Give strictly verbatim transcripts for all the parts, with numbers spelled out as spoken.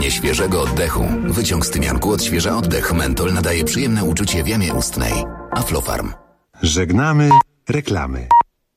pragnie świeżego oddechu. Wyciąg z tymianku odświeża oddech. Mentol nadaje przyjemne uczucie w jamie ustnej. Aflofarm. Żegnamy reklamy.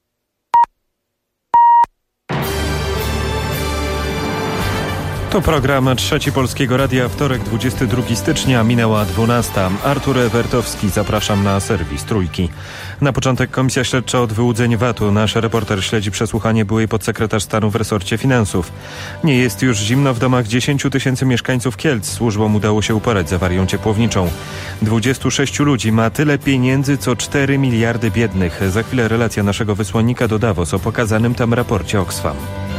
To program Trzeci Polskiego Radia, wtorek dwudziestego drugiego stycznia, minęła dwunasta. Artur Ewertowski, zapraszam na serwis Trójki. Na początek Komisja Śledcza od wyłudzeń V A T-u. Nasz reporter śledzi przesłuchanie byłej podsekretarz stanu w resorcie finansów. Nie jest już zimno w domach dziesięciu tysięcy mieszkańców Kielc. Służbom udało się uporać z awarią ciepłowniczą. dwudziestu sześciu ludzi ma tyle pieniędzy co cztery miliardy biednych. Za chwilę relacja naszego wysłannika do Davos o pokazanym tam raporcie Oxfam.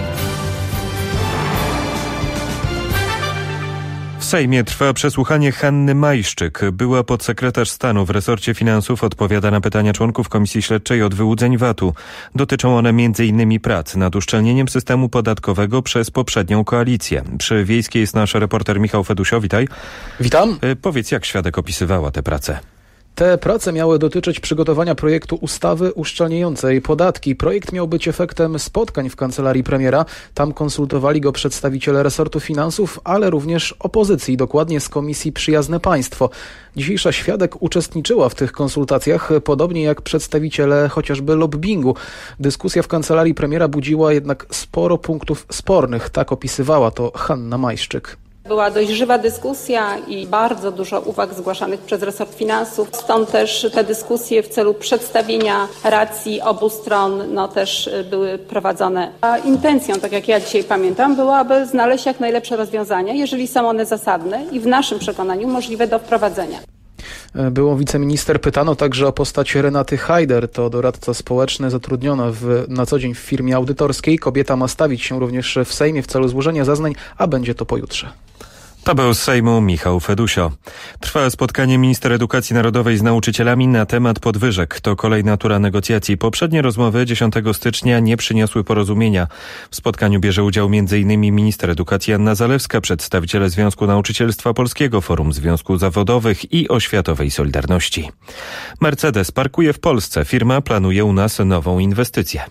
W Sejmie trwa przesłuchanie Hanny Majszczyk. Była podsekretarz stanu w resorcie finansów, odpowiada na pytania członków Komisji Śledczej od wyłudzeń V A T-u. Dotyczą one między innymi prac nad uszczelnieniem systemu podatkowego przez poprzednią koalicję. Przy Wiejskiej jest nasz reporter Michał Fedusio. Witaj. Witam. Powiedz, jak świadek opisywała tę pracę? Te prace miały dotyczyć przygotowania projektu ustawy uszczelniającej podatki. Projekt miał być efektem spotkań w kancelarii premiera. Tam konsultowali go przedstawiciele resortu finansów, ale również opozycji, dokładnie z Komisji Przyjazne Państwo. Dzisiejsza świadek uczestniczyła w tych konsultacjach, podobnie jak przedstawiciele chociażby lobbingu. Dyskusja w kancelarii premiera budziła jednak sporo punktów spornych. Tak opisywała to Hanna Majszczyk. Była dość żywa dyskusja i bardzo dużo uwag zgłaszanych przez resort finansów. Stąd też te dyskusje w celu przedstawienia racji obu stron no, też były prowadzone. A intencją, tak jak ja dzisiaj pamiętam, była, aby znaleźć jak najlepsze rozwiązania, jeżeli są one zasadne i w naszym przekonaniu możliwe do wprowadzenia. Byłą wiceminister pytano także o postać Renaty Hajder. To doradca społeczny zatrudniona w, na co dzień w firmie audytorskiej. Kobieta ma stawić się również w Sejmie w celu złożenia zeznań, a będzie to pojutrze. To był z Sejmu Michał Fedusio. Trwa spotkanie minister edukacji narodowej z nauczycielami na temat podwyżek. To kolejna tura negocjacji. Poprzednie rozmowy dziesiątego stycznia nie przyniosły porozumienia. W spotkaniu bierze udział między innymi minister edukacji Anna Zalewska, przedstawiciele Związku Nauczycielstwa Polskiego, Forum Związków Zawodowych i Oświatowej Solidarności. Mercedes parkuje w Polsce. Firma planuje u nas nową inwestycję.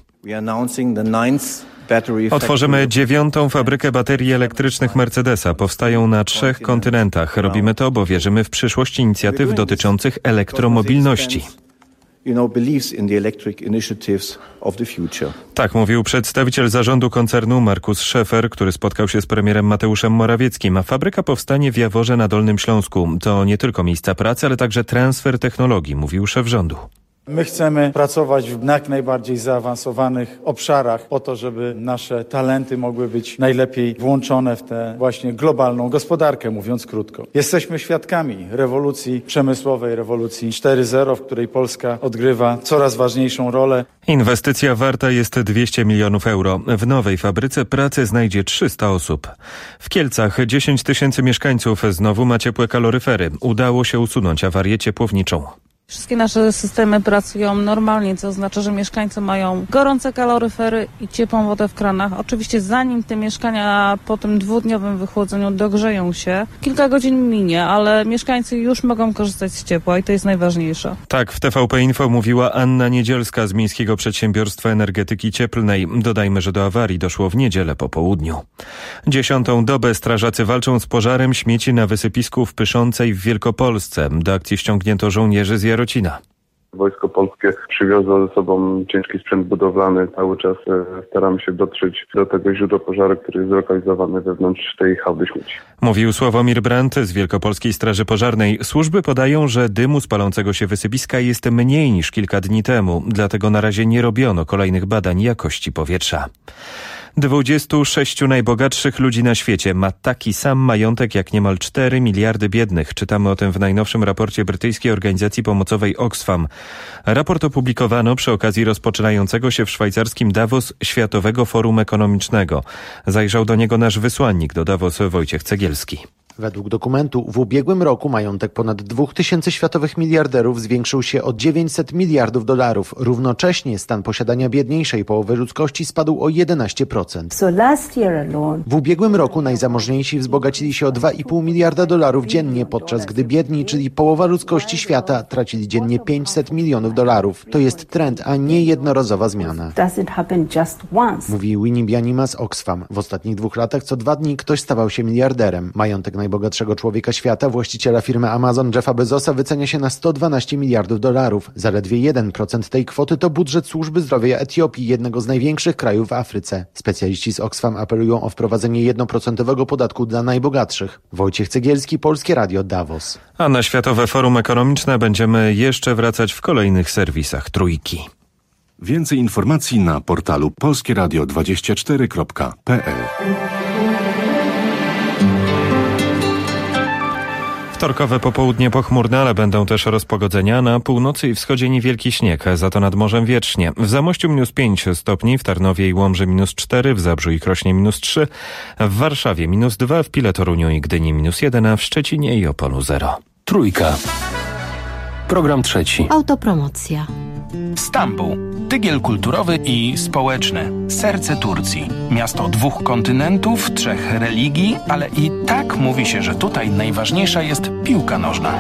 Otworzymy dziewiątą fabrykę baterii elektrycznych Mercedesa. Powstają na trzech kontynentach. Robimy to, bo wierzymy w przyszłość inicjatyw dotyczących elektromobilności. Tak mówił przedstawiciel zarządu koncernu Markus Szefer, który spotkał się z premierem Mateuszem Morawieckim. A fabryka powstanie w Jaworze na Dolnym Śląsku. To nie tylko miejsca pracy, ale także transfer technologii, mówił szef rządu. My chcemy pracować w jak najbardziej zaawansowanych obszarach po to, żeby nasze talenty mogły być najlepiej włączone w tę właśnie globalną gospodarkę, mówiąc krótko. Jesteśmy świadkami rewolucji przemysłowej, rewolucji cztery zero, w której Polska odgrywa coraz ważniejszą rolę. Inwestycja warta jest dwieście milionów euro. W nowej fabryce pracę znajdzie trzysta osób. W Kielcach dziesięć tysięcy mieszkańców znowu ma ciepłe kaloryfery. Udało się usunąć awarię ciepłowniczą. Wszystkie nasze systemy pracują normalnie, co oznacza, że mieszkańcy mają gorące kaloryfery i ciepłą wodę w kranach. Oczywiście zanim te mieszkania po tym dwudniowym wychłodzeniu dogrzeją się, kilka godzin minie, ale mieszkańcy już mogą korzystać z ciepła i to jest najważniejsze. Tak w T V P Info mówiła Anna Niedzielska z Miejskiego Przedsiębiorstwa Energetyki Cieplnej. Dodajmy, że do awarii doszło w niedzielę po południu. Dziesiątą dobę strażacy walczą z pożarem śmieci na wysypisku w Pyszącej w Wielkopolsce. Do akcji ściągnięto żołnierzy z Jarocina. Wojsko Polskie przywiozło ze sobą ciężki sprzęt budowlany. Cały czas staramy się dotrzeć do tego źródła pożaru, który jest zlokalizowany wewnątrz tej hałdy śmieci. Mówił Sławomir Brandt z Wielkopolskiej Straży Pożarnej. Służby podają, że dymu z palącego się wysypiska jest mniej niż kilka dni temu. Dlatego na razie nie robiono kolejnych badań jakości powietrza. dwudziestu sześciu najbogatszych ludzi na świecie ma taki sam majątek jak niemal cztery miliardy biednych. Czytamy o tym w najnowszym raporcie brytyjskiej organizacji pomocowej Oxfam. Raport opublikowano przy okazji rozpoczynającego się w szwajcarskim Davos Światowego Forum Ekonomicznego. Zajrzał do niego nasz wysłannik do Davos Wojciech Cegielski. Według dokumentu w ubiegłym roku majątek ponad dwóch tysięcy światowych miliarderów zwiększył się o dziewięćset miliardów dolarów. Równocześnie stan posiadania biedniejszej połowy ludzkości spadł o jedenaście procent. So last year alone, w ubiegłym roku najzamożniejsi wzbogacili się o dwa i pół miliarda dolarów dziennie, podczas gdy biedni, czyli połowa ludzkości świata, tracili dziennie pięćset milionów dolarów. To jest trend, a nie jednorazowa zmiana. doesn't happen just once. Mówi Winnie Bianima z Oxfam. W ostatnich dwóch latach co dwa dni ktoś stawał się miliarderem. Majątek najbogatszego człowieka świata, właściciela firmy Amazon Jeffa Bezosa, wycenia się na sto dwanaście miliardów dolarów. Zaledwie jeden procent tej kwoty to budżet służby zdrowia Etiopii, jednego z największych krajów w Afryce. Specjaliści z Oxfam apelują o wprowadzenie jednoprocentowego podatku dla najbogatszych. Wojciech Cegielski, Polskie Radio, Davos. A na Światowe Forum Ekonomiczne będziemy jeszcze wracać w kolejnych serwisach Trójki. Więcej informacji na portalu polskieradio dwadzieścia cztery kropka p l. Wtorkowe popołudnie pochmurne, ale będą też rozpogodzenia. Na północy i wschodzie niewielki śnieg, za to nad morzem wietrznie. W Zamościu minus pięć stopni, w Tarnowie i Łomży minus cztery, w Zabrzu i Krośnie minus trzy, w Warszawie minus dwa, w Pile, Toruniu i Gdyni minus jeden, a w Szczecinie i Opolu zero. Trójka. Program trzeci. Autopromocja. Stambuł. Tygiel kulturowy i społeczny. Serce Turcji. Miasto dwóch kontynentów, trzech religii, ale i tak mówi się, że tutaj najważniejsza jest piłka nożna.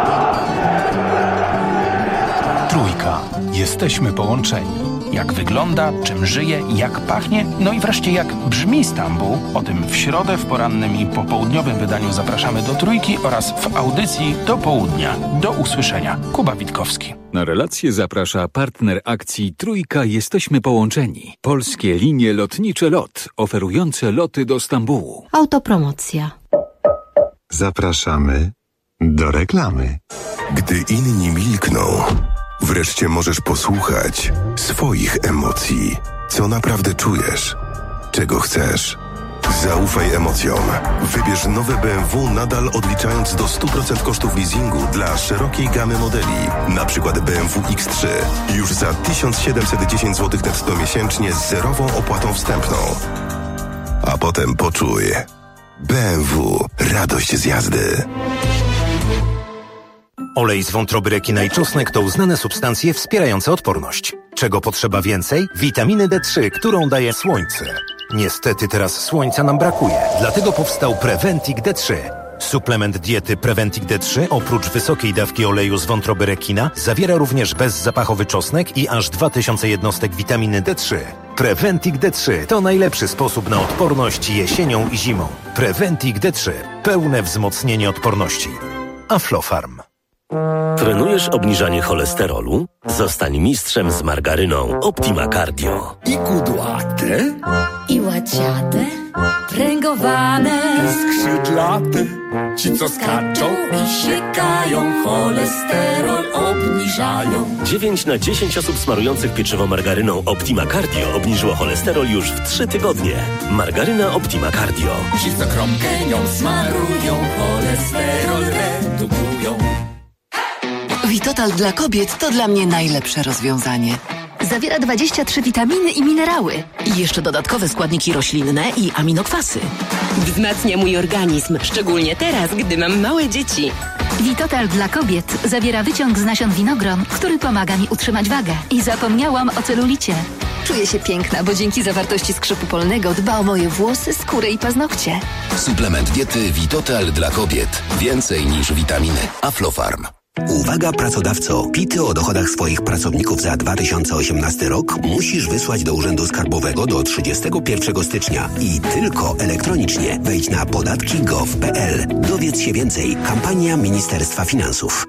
Trójka. Jesteśmy połączeni. Jak wygląda, czym żyje, jak pachnie, no i wreszcie jak brzmi Stambuł. O tym w środę w porannym i popołudniowym wydaniu zapraszamy do Trójki oraz w audycji do południa. Do usłyszenia. Kuba Witkowski. Na relację zaprasza partner akcji Trójka Jesteśmy Połączeni. Polskie linie lotnicze LOT, oferujące loty do Stambułu. Autopromocja. Zapraszamy do reklamy. Gdy inni milkną, wreszcie możesz posłuchać swoich emocji. Co naprawdę czujesz? Czego chcesz? Zaufaj emocjom. Wybierz nowe B M W nadal odliczając do stu procent kosztów leasingu dla szerokiej gamy modeli. Na przykład B M W X trzy. Już za tysiąc siedemset dziesięć złotych netto miesięcznie z zerową opłatą wstępną. A potem poczuj. B M W. Radość z jazdy. Olej z wątroby rekina i czosnek to uznane substancje wspierające odporność. Czego potrzeba więcej? Witaminy D trzy, którą daje słońce. Niestety teraz słońca nam brakuje, dlatego powstał Preventic D trzy. Suplement diety Preventic D trzy oprócz wysokiej dawki oleju z wątroby rekina zawiera również bezzapachowy czosnek i aż dwa tysiące jednostek witaminy D trzy. Preventic D trzy to najlepszy sposób na odporność jesienią i zimą. Preventic D trzy. Pełne wzmocnienie odporności. Aflofarm. Trenujesz obniżanie cholesterolu? Zostań mistrzem z margaryną Optima Cardio. I kudłate, i łaciate, pręgowane, skrzydlate, ci co skaczą i siekają, cholesterol obniżają. dziewięć na dziesięć osób smarujących pieczywo margaryną Optima Cardio obniżyło cholesterol już w trzy tygodnie. Margaryna Optima Cardio. Ci co kromkę nią smarują, cholesterol redukują. Vitotal dla kobiet to dla mnie najlepsze rozwiązanie. Zawiera dwadzieścia trzy witaminy i minerały. I jeszcze dodatkowe składniki roślinne i aminokwasy. Wzmacnia mój organizm, szczególnie teraz, gdy mam małe dzieci. Vitotal dla kobiet zawiera wyciąg z nasion winogron, który pomaga mi utrzymać wagę. I zapomniałam o celulicie. Czuję się piękna, bo dzięki zawartości skrzypu polnego dba o moje włosy, skórę i paznokcie. Suplement diety Vitotal dla kobiet. Więcej niż witaminy. Aflofarm. Uwaga pracodawco, pity o dochodach swoich pracowników za dwa tysiące osiemnasty rok musisz wysłać do Urzędu Skarbowego do trzydziestego pierwszego stycznia i tylko elektronicznie. Wejdź na podatki kropka gov kropka p l. Dowiedz się więcej. Kampania Ministerstwa Finansów.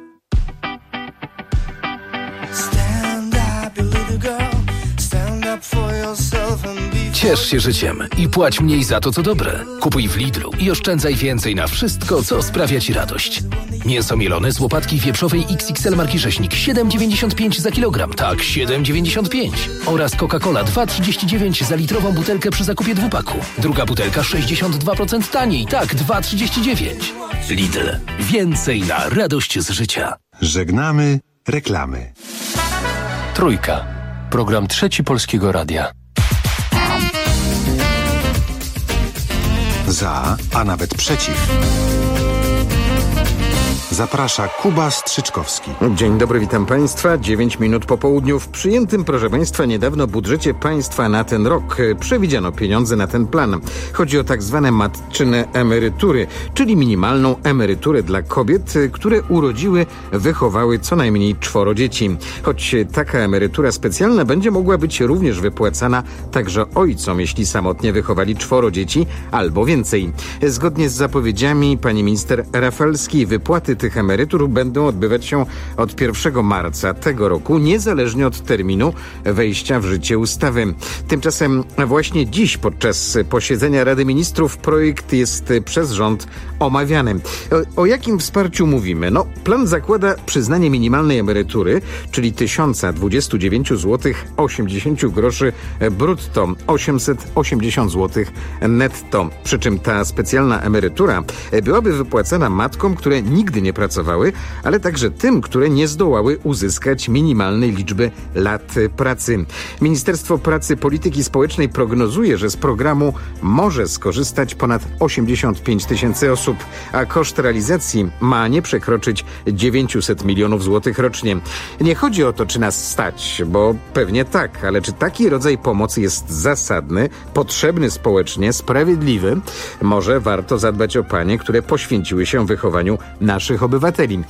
Ciesz się życiem i płać mniej za to, co dobre. Kupuj w Lidlu i oszczędzaj więcej na wszystko, co sprawia Ci radość. Mięso mielone z łopatki wieprzowej X X L marki Rzeźnik siedem dziewięćdziesiąt pięć za kilogram. Tak, siedem dziewięćdziesiąt pięć. Oraz Coca-Cola dwa trzydzieści dziewięć za litrową butelkę przy zakupie dwupaku. Druga butelka sześćdziesiąt dwa procent taniej. Tak, dwa trzydzieści dziewięć. Lidl. Więcej na radość z życia. Żegnamy reklamy. Trójka. Program Trzeci Polskiego Radia. Za, a nawet przeciw. Zaprasza Kuba Strzyczkowski. Dzień dobry, witam Państwa. dziewięć minut po południu. W przyjętym, proszę Państwa, niedawno budżecie państwa na ten rok przewidziano pieniądze na ten plan. Chodzi o tak zwane matczyne emerytury, czyli minimalną emeryturę dla kobiet, które urodziły, wychowały co najmniej czworo dzieci. Choć taka emerytura specjalna będzie mogła być również wypłacana także ojcom, jeśli samotnie wychowali czworo dzieci albo więcej. Zgodnie z zapowiedziami pani minister Rafalskiej wypłaty tych emerytur będą odbywać się od pierwszego marca tego roku, niezależnie od terminu wejścia w życie ustawy. Tymczasem właśnie dziś podczas posiedzenia Rady Ministrów projekt jest przez rząd omawiany. O, o jakim wsparciu mówimy? No, plan zakłada przyznanie minimalnej emerytury, czyli tysiąc dwadzieścia dziewięć złotych osiemdziesiąt groszy brutto, osiemset osiemdziesiąt złotych netto. Przy czym ta specjalna emerytura byłaby wypłacana matkom, które nigdy nie pracowały, ale także tym, które nie zdołały uzyskać minimalnej liczby lat pracy. Ministerstwo Pracy i Polityki Społecznej prognozuje, że z programu może skorzystać ponad osiemdziesiąt pięć tysięcy osób, a koszt realizacji ma nie przekroczyć dziewięćset milionów złotych rocznie. Nie chodzi o to, czy nas stać, bo pewnie tak, ale czy taki rodzaj pomocy jest zasadny, potrzebny społecznie, sprawiedliwy? Może warto zadbać o panie, które poświęciły się wychowaniu naszych obywateli.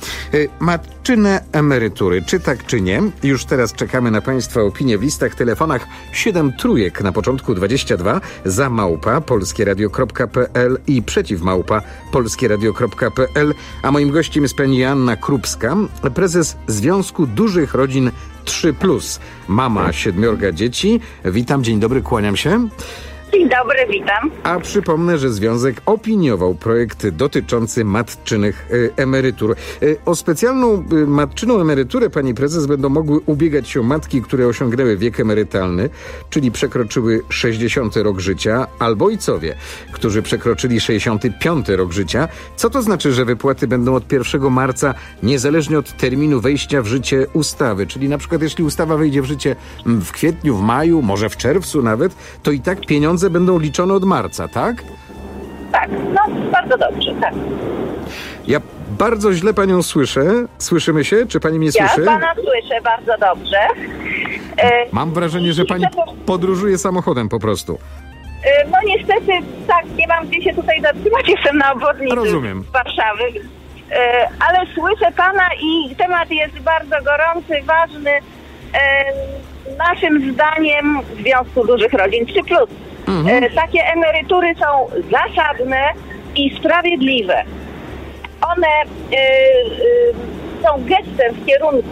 Matczyne emerytury, czy tak, czy nie? Już teraz czekamy na Państwa opinie w listach, telefonach siedem trójek na początku dwadzieścia dwa, za małpa polskieradio kropka p l i przeciw małpa polskieradio kropka p l. A moim gościem jest pani Joanna Krupska, prezes Związku Dużych Rodzin trzy plus. Mama siedmiorga dzieci. Witam, dzień dobry, kłaniam się. Dzień dobry, witam. A przypomnę, że Związek opiniował projekt dotyczący matczynych y, emerytur. Y, o specjalną y, matczyną emeryturę, pani prezes, będą mogły ubiegać się matki, które osiągnęły wiek emerytalny, czyli przekroczyły sześćdziesiąty rok życia, albo ojcowie, którzy przekroczyli sześćdziesiąty piąty rok życia. Co to znaczy, że wypłaty będą od pierwszego marca, niezależnie od terminu wejścia w życie ustawy? Czyli na przykład, jeśli ustawa wejdzie w życie w kwietniu, w maju, może w czerwcu nawet, to i tak pieniądze będą liczone od marca, tak? Tak, no bardzo dobrze, tak. Ja bardzo źle panią słyszę. Słyszymy się? Czy pani mnie ja słyszy? Ja pana słyszę bardzo dobrze. E, Mam wrażenie, że pani podróżuje samochodem po prostu. E, no niestety tak, nie mam gdzie się tutaj zatrzymać, jestem na obwodnicy Rozumiem. Warszawy. E, ale słyszę pana i temat jest bardzo gorący, ważny. E, naszym zdaniem Związku Dużych Rodzin trzy plus. Mhm. E, takie emerytury są zasadne i sprawiedliwe. One e, e, są gestem w kierunku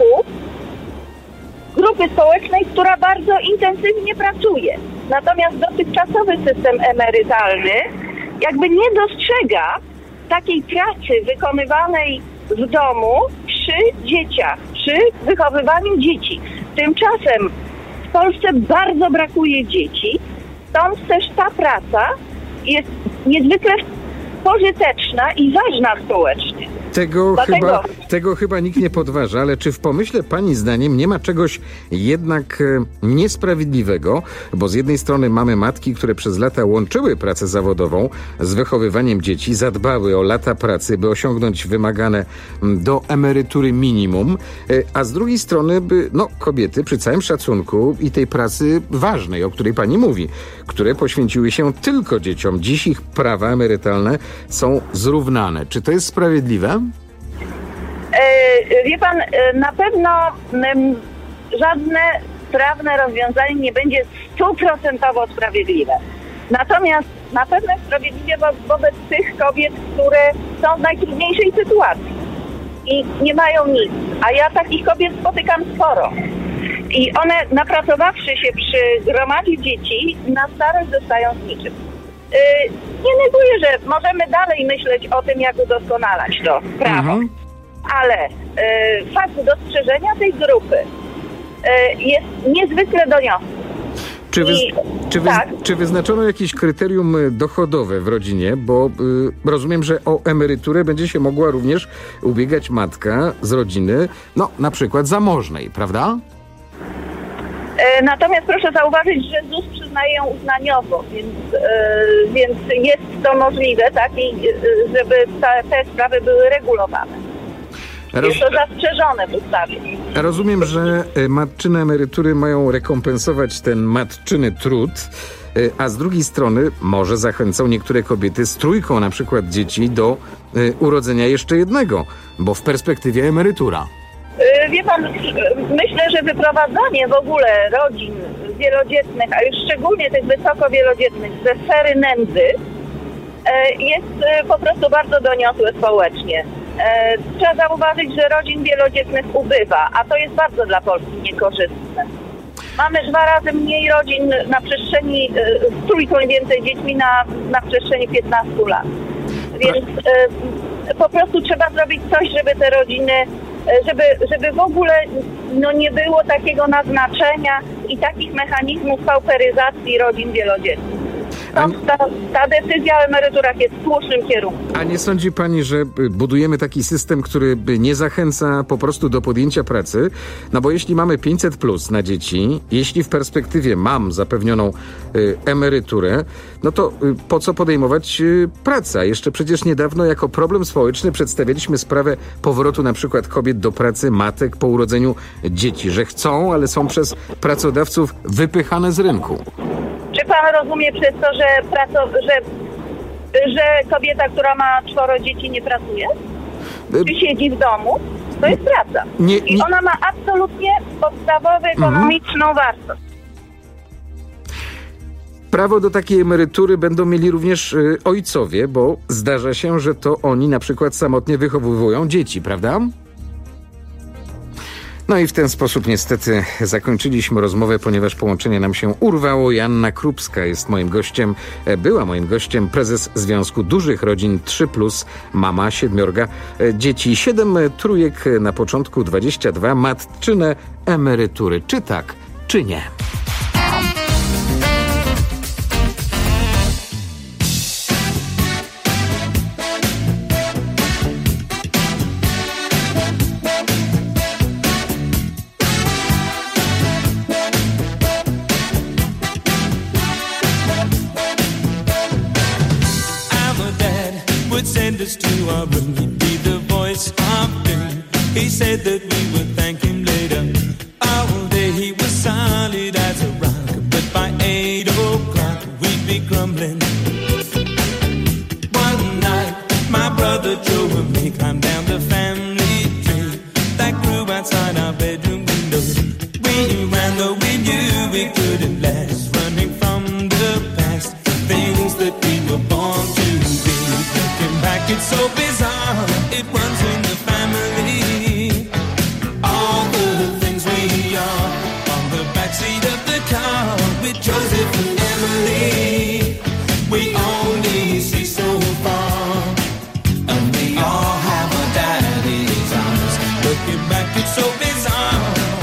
grupy społecznej, która bardzo intensywnie pracuje. Natomiast dotychczasowy system emerytalny jakby nie dostrzega takiej pracy wykonywanej w domu przy dzieciach, przy wychowywaniu dzieci. Tymczasem w Polsce bardzo brakuje dzieci. Stąd też ta praca jest niezwykle pożyteczna i ważna społecznie. Tego Dlatego... chyba, tego chyba nikt nie podważa, ale czy w pomyśle pani zdaniem nie ma czegoś jednak e, niesprawiedliwego? Bo z jednej strony mamy matki, które przez lata łączyły pracę zawodową z wychowywaniem dzieci, zadbały o lata pracy, by osiągnąć wymagane do emerytury minimum, e, a z drugiej strony by, no, kobiety przy całym szacunku i tej pracy ważnej, o której pani mówi, które poświęciły się tylko dzieciom. Dziś ich prawa emerytalne są zrównane. Czy to jest sprawiedliwe? E, wie pan, na pewno m, żadne prawne rozwiązanie nie będzie stuprocentowo sprawiedliwe. Natomiast na pewno sprawiedliwe wo- wobec tych kobiet, które są w najtrudniejszej sytuacji i nie mają nic. A ja takich kobiet spotykam sporo. I one, napracowawszy się przy gromadzie dzieci, na starość zostają z niczym. Yy, nie neguję, że możemy dalej myśleć o tym, jak udoskonalać to prawo. Mhm. Ale yy, fakt dostrzeżenia tej grupy yy, jest niezwykle doniosły. Czy, wy, czy, wy, tak. czy wyznaczono jakieś kryterium dochodowe w rodzinie? Bo y, rozumiem, że o emeryturę będzie się mogła również ubiegać matka z rodziny, no na przykład zamożnej, prawda? Natomiast proszę zauważyć, że Z U S przyznaje ją uznaniowo, więc, więc jest to możliwe, tak, i żeby ta, te sprawy były regulowane. Roz... Jest to zastrzeżone w ustawie. Rozumiem, że matczyne emerytury mają rekompensować ten matczyny trud, a z drugiej strony może zachęcą niektóre kobiety z trójką na przykład dzieci do urodzenia jeszcze jednego, bo w perspektywie emerytura. Wie pan, myślę, że wyprowadzanie w ogóle rodzin wielodzietnych, a już szczególnie tych wysoko wielodzietnych ze sfery nędzy jest po prostu bardzo doniosłe społecznie. Trzeba zauważyć, że rodzin wielodzietnych ubywa, a to jest bardzo dla Polski niekorzystne. Mamy dwa razy mniej rodzin na przestrzeni, z trójką i więcej dziećmi na, na przestrzeni piętnastu lat. Więc po prostu trzeba zrobić coś, żeby te rodziny Żeby, żeby w ogóle no, nie było takiego naznaczenia i takich mechanizmów pauperyzacji rodzin wielodzietnych. Ta, ta decyzja o emeryturach jest w słusznym kierunku. A nie sądzi pani, że budujemy taki system, który nie zachęca po prostu do podjęcia pracy? No bo jeśli mamy pięćset plus na dzieci, jeśli w perspektywie mam zapewnioną y, emeryturę, no to y, po co podejmować y, pracę? Jeszcze przecież niedawno jako problem społeczny przedstawialiśmy sprawę powrotu na przykład kobiet do pracy, matek po urodzeniu dzieci, że chcą, ale są przez pracodawców wypychane z rynku. Czy pan rozumie przez to, że, praco- że, że kobieta, która ma czworo dzieci, nie pracuje? Czy siedzi w domu? To jest praca. Nie, nie. I ona ma absolutnie podstawową ekonomiczną mhm. wartość. Prawo do takiej emerytury będą mieli również y, ojcowie, bo zdarza się, że to oni na przykład samotnie wychowują dzieci, prawda? No i w ten sposób niestety zakończyliśmy rozmowę, ponieważ połączenie nam się urwało. Joanna Krupska jest moim gościem, była moim gościem, prezes Związku Dużych Rodzin trzy plus, mama siedmiorga dzieci, siedem trójek na początku, dwadzieścia dwa matczyne emerytury. Czy tak, czy nie? Send us to our room, he'd be the voice of doom. He said that we would thank him later. All day he was solid as a rock, but by eight o'clock we'd be crumbling. One night my brother Joe and me climbed down the family tree that grew outside our bedroom window. We ran though we knew we couldn't last, running from the past, things that we were born to be. Looking back, it's so bizarre, it runs in the family. All the things we are on the backseat of the car with Joseph and Emily. We only see so far, and we all have a daddy's arms. Looking back, it's so bizarre.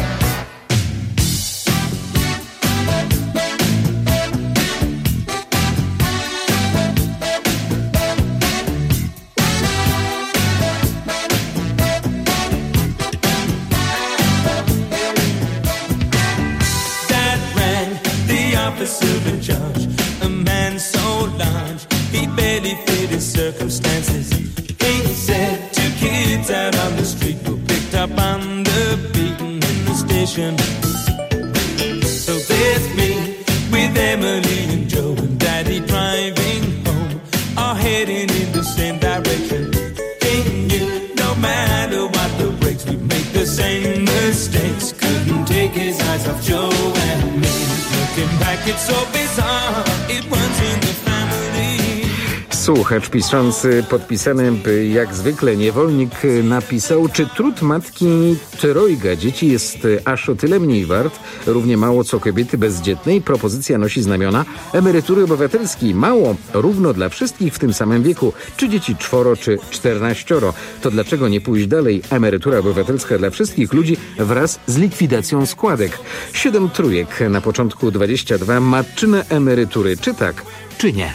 Officer in charge, a man so large, he barely fit his circumstances. He said two kids out on the street were picked up on the beaten in the station. So there's me with Emily and Joe and Daddy driving home, all heading in the same direction. He knew no matter what the brakes, we'd make the same mistakes. Couldn't take his eyes off Joe and me. Looking back, it's so bizarre, it runs in the family. Słuchacz piszący, podpisany jak zwykle niewolnik, napisał: czy trud matki trojga dzieci jest aż o tyle mniej wart, równie mało co kobiety bezdzietnej? Propozycja nosi znamiona emerytury obywatelskiej. Mało, równo dla wszystkich w tym samym wieku, czy dzieci czworo, czy czternaścioro. To dlaczego nie pójść dalej? Emerytura obywatelska dla wszystkich ludzi wraz z likwidacją składek. Siedem trójek na początku, dwadzieścia dwa matczyne emerytury. Czy tak, czy nie?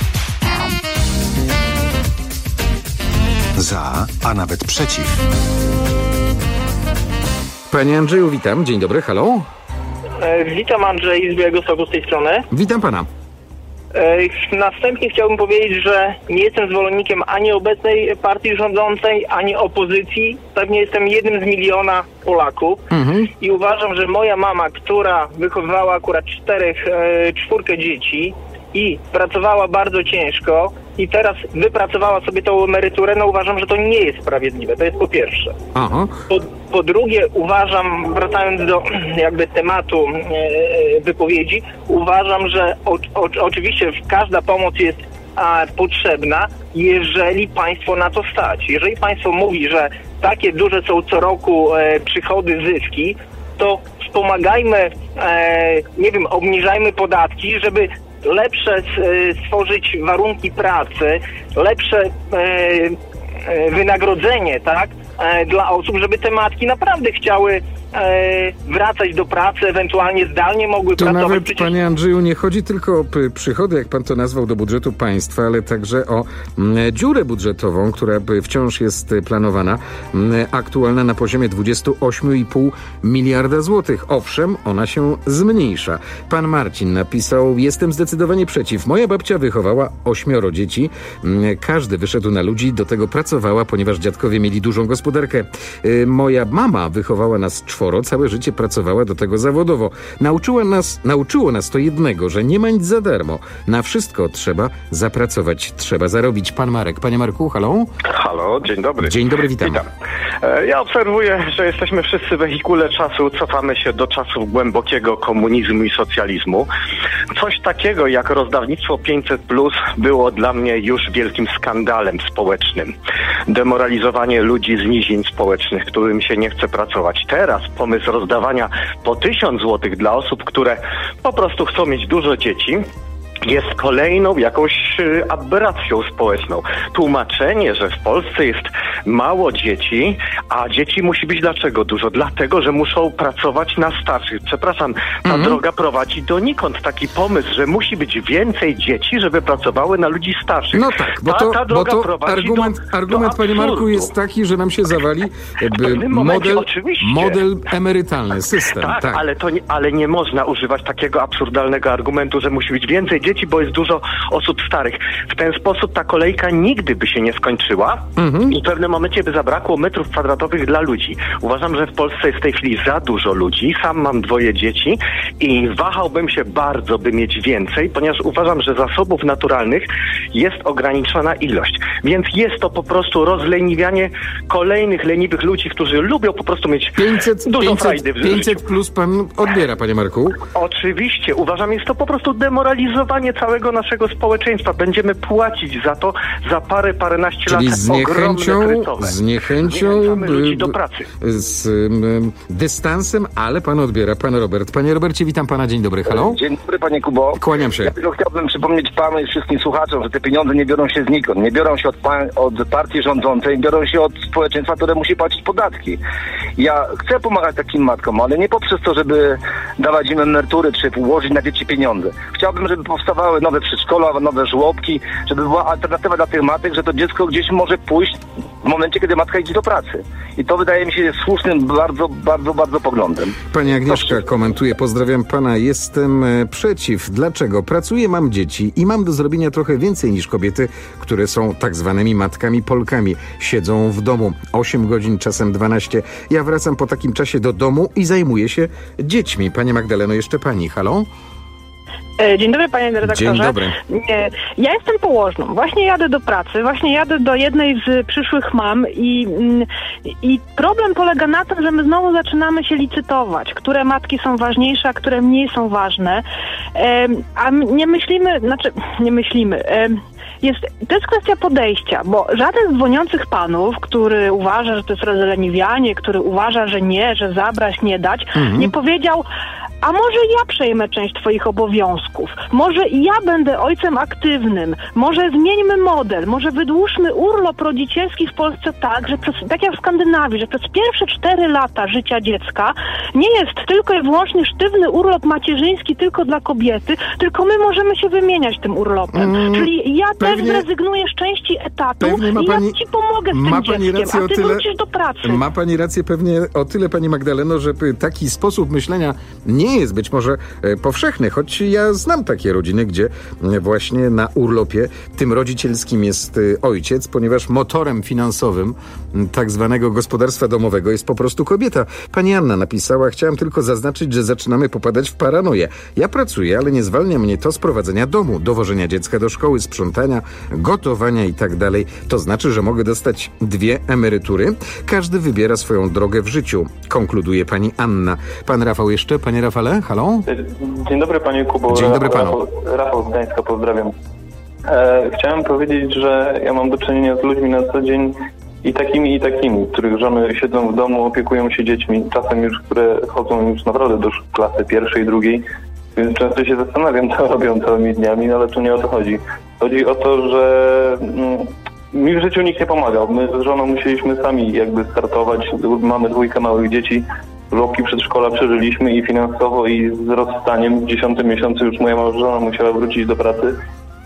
Za, a nawet przeciw. Panie Andrzeju, witam. Dzień dobry, halo. E, witam, Andrzej z Białegostoku z tej strony. Witam pana. E, następnie chciałbym powiedzieć, że nie jestem zwolennikiem ani obecnej partii rządzącej, ani opozycji. Pewnie jestem jednym z miliona Polaków. Mhm. I uważam, że moja mama, która wychowywała akurat czterech, e, czwórkę dzieci i pracowała bardzo ciężko i teraz wypracowała sobie tą emeryturę, no uważam, że to nie jest sprawiedliwe. To jest po pierwsze. Aha. Po, po drugie uważam, wracając do jakby tematu e, wypowiedzi, uważam, że o, o, oczywiście każda pomoc jest a, potrzebna, jeżeli państwo na to stać. Jeżeli państwo mówi, że takie duże są co roku e, przychody, zyski, to wspomagajmy, e, nie wiem, obniżajmy podatki, żeby lepsze stworzyć warunki pracy, lepsze e, e, wynagrodzenie, tak, e, dla osób, żeby te matki naprawdę chciały e, wracać do pracy, ewentualnie zdalnie mogły to pracować. To nawet, Przecież... panie Andrzeju, nie chodzi tylko o p- przychody, jak pan to nazwał, do budżetu państwa, ale także o m, dziurę budżetową, która p- wciąż jest planowana, m, aktualna na poziomie dwadzieścia osiem i pół miliarda złotych. Owszem, ona się zmniejsza. Pan Marcin napisał: jestem zdecydowanie przeciw. Moja babcia wychowała ośmioro dzieci. M, każdy wyszedł na ludzi, do tego pracowała, ponieważ dziadkowie mieli dużą gospodarkę. Y, moja mama wychowała nas czworo, całe życie pracowała do tego zawodowo. Nauczyła nas, nauczyło nas to jednego, że nie ma nic za darmo. Na wszystko trzeba zapracować, trzeba zarobić. Pan Marek. Panie Marku, halo? Halo, dzień dobry. Dzień dobry, witam. witam. Ja obserwuję, że jesteśmy wszyscy w wehikule czasu, cofamy się do czasów głębokiego komunizmu i socjalizmu. Coś takiego jak rozdawnictwo pięćset plus było dla mnie już wielkim skandalem społecznym. Demoralizowanie ludzi z nizin społecznych, którym się nie chce pracować. Teraz pomysł rozdawania po tysiąc złotych dla osób, które po prostu chcą mieć dużo dzieci, jest kolejną jakąś y, aberracją społeczną. Tłumaczenie, że w Polsce jest mało dzieci, a dzieci musi być dlaczego dużo? Dlatego, że muszą pracować na starszych. Przepraszam, ta mhm. droga prowadzi donikąd. Taki pomysł, że musi być więcej dzieci, żeby pracowały na ludzi starszych. No tak, bo to, ta, ta bo to argument, do, argument do panie Marku, jest taki, że nam się zawali by model, model emerytalny, system. Tak, tak. Ale, to nie, ale nie można używać takiego absurdalnego argumentu, że musi być więcej dzieci, bo jest dużo osób starych. W ten sposób ta kolejka nigdy by się nie skończyła mhm. i w pewnym momencie by zabrakło metrów kwadratowych dla ludzi. Uważam, że w Polsce jest w tej chwili za dużo ludzi. Sam mam dwoje dzieci i wahałbym się bardzo, by mieć więcej, ponieważ uważam, że zasobów naturalnych jest ograniczona ilość. Więc jest to po prostu rozleniwianie kolejnych leniwych ludzi, którzy lubią po prostu mieć pięćset, dużo pięćset, frajdy w życiu. pięćset plus pan odbiera, panie Marku? Oczywiście. Uważam, jest to po prostu demoralizowanie całego naszego społeczeństwa. Będziemy płacić za to za parę, paręnaście Czyli lat. z niechęcią, z niechęcią by, ludzi do pracy. Z um, dystansem, ale pan odbiera. Pan Robert. Panie Robercie, witam pana. Dzień dobry. Halo? Dzień dobry, panie Kubo. Kłaniam się. Ja tylko chciałbym przypomnieć panu i wszystkim słuchaczom, że te pieniądze nie biorą się znikąd. Nie biorą się od, pa- od partii rządzącej, biorą się od społeczeństwa, które musi płacić podatki. Ja chcę pomagać takim matkom, ale nie poprzez to, żeby dawać im emerytury, czy ułożyć na dzieci pieniądze. Chciałbym, żeby powstawały nowe przedszkola, nowe żłobki, żeby była alternatywa dla tych matek, że to dziecko gdzieś może pójść w momencie, kiedy matka idzie do pracy. I to wydaje mi się słusznym bardzo, bardzo, bardzo poglądem. Pani Agnieszka Proszę. komentuje. Pozdrawiam pana. Jestem e, przeciw. Dlaczego? Pracuję, mam dzieci i mam do zrobienia trochę więcej niż kobiety, które są tak zwanymi matkami Polkami. Siedzą w domu osiem godzin, czasem dwanaście. Ja wracam po takim czasie do domu i zajmuję się dziećmi. Panie Magdaleno, jeszcze pani. Halo? Dzień dobry, panie redaktorze. Dzień dobry. Ja jestem położną. Właśnie jadę do pracy, właśnie jadę do jednej z przyszłych mam i, i problem polega na tym, że my znowu zaczynamy się licytować, które matki są ważniejsze, a które mniej są ważne. A nie myślimy, znaczy nie myślimy... Jest, to jest kwestia podejścia, bo żaden z dzwoniących panów, który uważa, że to jest rozleniwianie, który uważa, że nie, że zabrać, nie dać, mhm. nie powiedział: a może ja przejmę część twoich obowiązków, może ja będę ojcem aktywnym, może zmieńmy model, może wydłużmy urlop rodzicielski w Polsce tak, że przez, tak jak w Skandynawii, że przez pierwsze cztery lata życia dziecka nie jest tylko i wyłącznie sztywny urlop macierzyński tylko dla kobiety, tylko my możemy się wymieniać tym urlopem. Mm, Czyli ja pewnie, też zrezygnuję z części etatu i pani, ja ci pomogę z tym dzieckiem, a ty tyle, wrócisz do pracy. Ma pani rację pewnie o tyle, pani Magdaleno, że taki sposób myślenia nie nie jest być może e, powszechny, choć ja znam takie rodziny, gdzie e, właśnie na urlopie tym rodzicielskim jest e, ojciec, ponieważ motorem finansowym m, tak zwanego gospodarstwa domowego jest po prostu kobieta. Pani Anna napisała: chciałam tylko zaznaczyć, że zaczynamy popadać w paranoję. Ja pracuję, ale nie zwalnia mnie to z prowadzenia domu, dowożenia dziecka do szkoły, sprzątania, gotowania i tak dalej. To znaczy, że mogę dostać dwie emerytury. Każdy wybiera swoją drogę w życiu, konkluduje pani Anna. Pan Rafał jeszcze? Panie Rafale, halo? Dzień dobry panie Kubo. Dzień dobry panu. Rafał, Rafał z Gdańska, pozdrawiam. E, chciałem powiedzieć, że ja mam do czynienia z ludźmi na co dzień i takimi, i takimi, których żony siedzą w domu, opiekują się dziećmi, czasem już, które chodzą już naprawdę do klasy pierwszej, drugiej, więc często się zastanawiam, co robią całymi dniami, ale tu nie o to chodzi. Chodzi o to, że mm, mi w życiu nikt nie pomagał. My z żoną musieliśmy sami jakby startować. Mamy dwójkę małych dzieci. Żłobki przedszkola przeżyliśmy i finansowo, i z rozstaniem. W dziesiątym miesiącu już moja małżona musiała wrócić do pracy.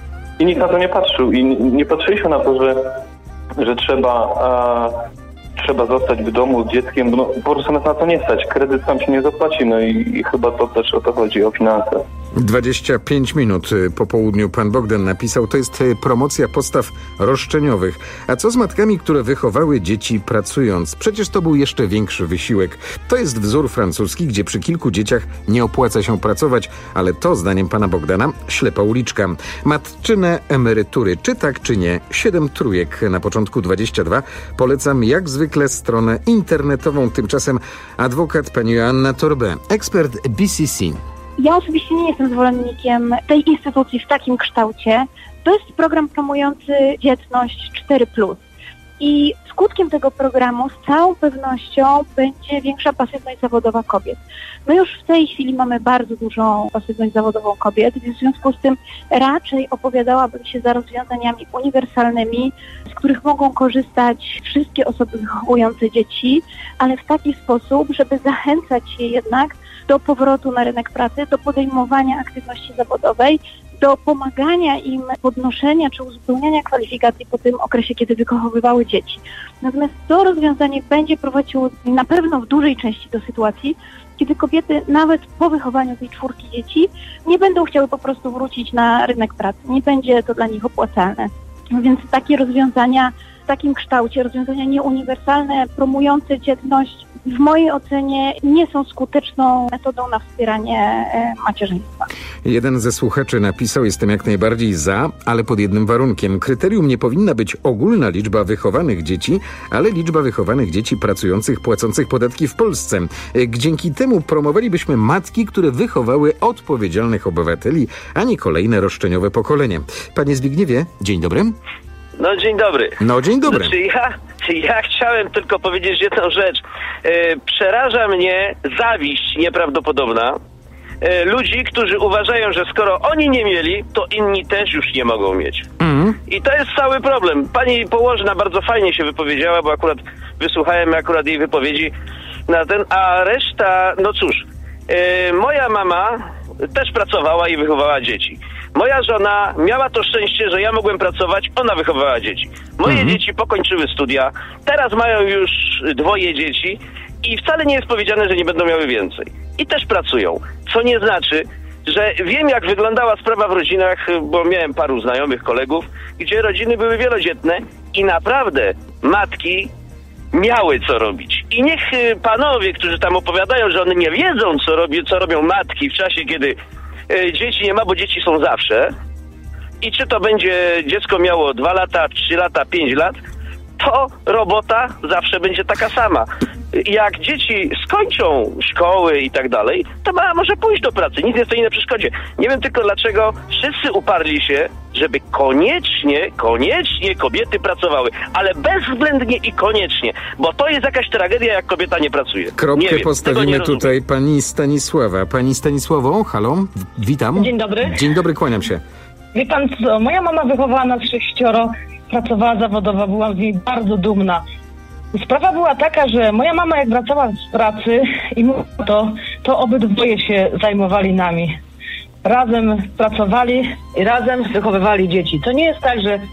I nikt na to nie patrzył. I nie patrzyliśmy na to, że, że trzeba, a, trzeba zostać w domu z dzieckiem. No, po prostu nas na to nie stać. Kredyt sam się nie zapłaci. No i, i chyba to też o to chodzi, o finanse. dwadzieścia pięć minut po południu pan Bogdan napisał: to jest promocja postaw roszczeniowych. A co z matkami, które wychowały dzieci pracując? Przecież to był jeszcze większy wysiłek. To jest wzór francuski, gdzie przy kilku dzieciach nie opłaca się pracować, ale to, zdaniem pana Bogdana, ślepa uliczka. Matczyne emerytury, czy tak, czy nie? Siedem trójek na początku dwadzieścia dwa. Polecam jak zwykle stronę internetową. Tymczasem adwokat pani Joanna Torbę, ekspert B C C. Ja osobiście nie jestem zwolennikiem tej instytucji w takim kształcie. To jest program promujący dzietność cztery plus. I skutkiem tego programu z całą pewnością będzie większa pasywność zawodowa kobiet. My już w tej chwili mamy bardzo dużą pasywność zawodową kobiet, więc w związku z tym raczej opowiadałabym się za rozwiązaniami uniwersalnymi, z których mogą korzystać wszystkie osoby wychowujące dzieci, ale w taki sposób, żeby zachęcać je jednak do powrotu na rynek pracy, do podejmowania aktywności zawodowej, do pomagania im podnoszenia czy uzupełniania kwalifikacji po tym okresie, kiedy wychowywały dzieci. Natomiast to rozwiązanie będzie prowadziło na pewno w dużej części do sytuacji, kiedy kobiety nawet po wychowaniu tej czwórki dzieci nie będą chciały po prostu wrócić na rynek pracy. Nie będzie to dla nich opłacalne. Więc takie rozwiązania w takim kształcie, rozwiązania nieuniwersalne, promujące dzietność, w mojej ocenie nie są skuteczną metodą na wspieranie e, macierzyństwa. Jeden ze słuchaczy napisał: jestem jak najbardziej za, ale pod jednym warunkiem. Kryterium nie powinna być ogólna liczba wychowanych dzieci, ale liczba wychowanych dzieci pracujących, płacących podatki w Polsce. E, dzięki temu promowalibyśmy matki, które wychowały odpowiedzialnych obywateli, a nie kolejne roszczeniowe pokolenie. Panie Zbigniewie, dzień dobry. No dzień dobry. No dzień dobry. Znaczy, ja, ja chciałem tylko powiedzieć jedną rzecz. E, przeraża mnie zawiść nieprawdopodobna e, ludzi, którzy uważają, że skoro oni nie mieli, to inni też już nie mogą mieć. Mm. I to jest cały problem. Pani położna bardzo fajnie się wypowiedziała, bo akurat wysłuchałem akurat jej wypowiedzi na ten, a reszta, no cóż, e, moja mama też pracowała i wychowała dzieci. Moja żona miała to szczęście, że ja mogłem pracować, ona wychowywała dzieci. Moje mhm. dzieci pokończyły studia, teraz mają już dwoje dzieci i wcale nie jest powiedziane, że nie będą miały więcej. I też pracują, co nie znaczy, że wiem, jak wyglądała sprawa w rodzinach, bo miałem paru znajomych, kolegów, gdzie rodziny były wielodzietne i naprawdę matki miały co robić. I niech panowie, którzy tam opowiadają, że one nie wiedzą, co, robi, co robią matki w czasie, kiedy dzieci nie ma, bo dzieci są zawsze. I czy to będzie dziecko miało dwa lata, trzy lata, pięć lat, to robota zawsze będzie taka sama. Jak dzieci skończą szkoły i tak dalej, to mama może pójść do pracy. Nic nie stoi na przeszkodzie. Nie wiem tylko, dlaczego wszyscy uparli się, żeby koniecznie, koniecznie kobiety pracowały. Ale bezwzględnie i koniecznie. Bo to jest jakaś tragedia, jak kobieta nie pracuje. Kropkę nie wiem, postawimy tutaj pani Stanisława. Pani Stanisławo, halo, witam. Dzień dobry. Dzień dobry, kłaniam się. Wie pan co, moja mama wychowała nas sześcioro, pracowała zawodowo, byłam z niej bardzo dumna. Sprawa była taka, że moja mama jak wracała z pracy i mówiła to, to obydwoje się zajmowali nami. Razem pracowali i razem wychowywali dzieci. To nie jest tak, że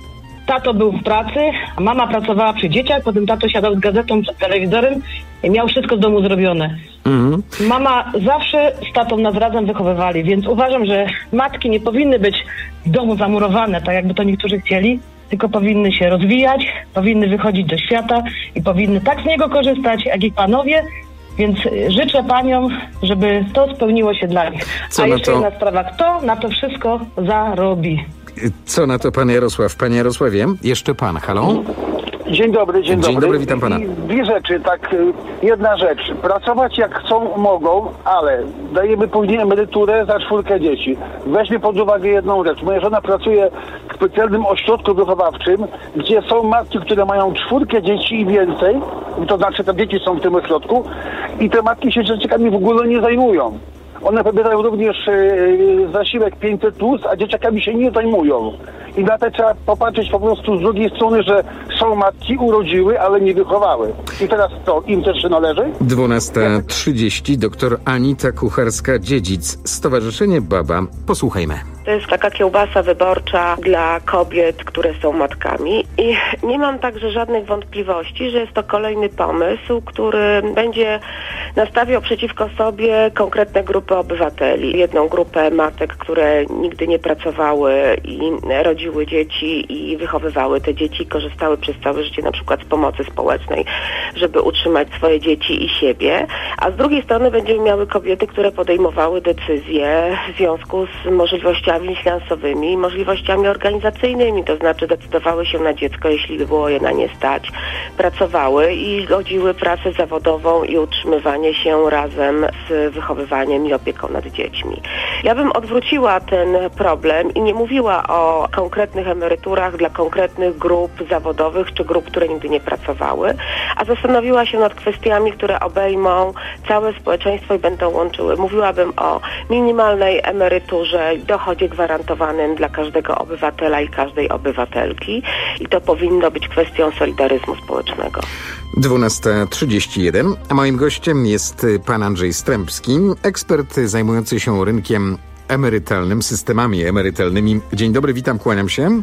tato był w pracy, a mama pracowała przy dzieciach, potem tato siadał z gazetą przed telewizorem i miał wszystko w domu zrobione. Mhm. Mama zawsze z tatą nas razem wychowywali, więc uważam, że matki nie powinny być w domu zamurowane, tak jakby to niektórzy chcieli, tylko powinny się rozwijać, powinny wychodzić do świata i powinny tak z niego korzystać, jak i panowie. Więc życzę paniom, żeby to spełniło się dla nich. Co A na jeszcze to... jedna sprawa, kto na to wszystko zarobi? Co na to pan Jarosław? Panie Jarosławie, jeszcze pan, halo? Dzień dobry, dzień, dzień dobry. Dzień dobry, witam pana. I dwie rzeczy, tak, jedna rzecz. Pracować jak chcą, mogą, ale dajemy później emeryturę za czwórkę dzieci. Weźmy pod uwagę jedną rzecz. Moja żona pracuje w specjalnym ośrodku wychowawczym, gdzie są matki, które mają czwórkę dzieci i więcej, to znaczy te dzieci są w tym ośrodku i te matki się dzieciakami w ogóle nie zajmują. One pobierają również yy, zasiłek pięćset plus, a dzieciakami się nie zajmują. I na to trzeba popatrzeć po prostu z drugiej strony, że są matki, urodziły, ale nie wychowały. I teraz to im też się należy? dwunasta trzydzieści. Doktor Anita Kucharska-Dziedzic, Stowarzyszenie Baba. Posłuchajmy. To jest taka kiełbasa wyborcza dla kobiet, które są matkami i nie mam także żadnych wątpliwości, że jest to kolejny pomysł, który będzie nastawiał przeciwko sobie konkretne grupy obywateli. Jedną grupę matek, które nigdy nie pracowały i rodziły dzieci i wychowywały te dzieci, korzystały przez całe życie na przykład z pomocy społecznej, żeby utrzymać swoje dzieci i siebie, a z drugiej strony będziemy miały kobiety, które podejmowały decyzje w związku z możliwościami finansowymi i możliwościami organizacyjnymi, to znaczy decydowały się na dziecko, jeśli było je na nie stać, pracowały i godziły pracę zawodową i utrzymywanie się razem z wychowywaniem i opieką nad dziećmi. Ja bym odwróciła ten problem i nie mówiła o konkretnych emeryturach dla konkretnych grup zawodowych czy grup, które nigdy nie pracowały, a zastanowiła się nad kwestiami, które obejmą całe społeczeństwo i będą łączyły. Mówiłabym o minimalnej emeryturze, dochodzie gwarantowanym dla każdego obywatela i każdej obywatelki i to powinno być kwestią solidaryzmu społecznego. dwunasta trzydzieści jeden, a moim gościem jest pan Andrzej Strębski, ekspert zajmujący się rynkiem emerytalnym, systemami emerytalnymi. Dzień dobry, witam, kłaniam się.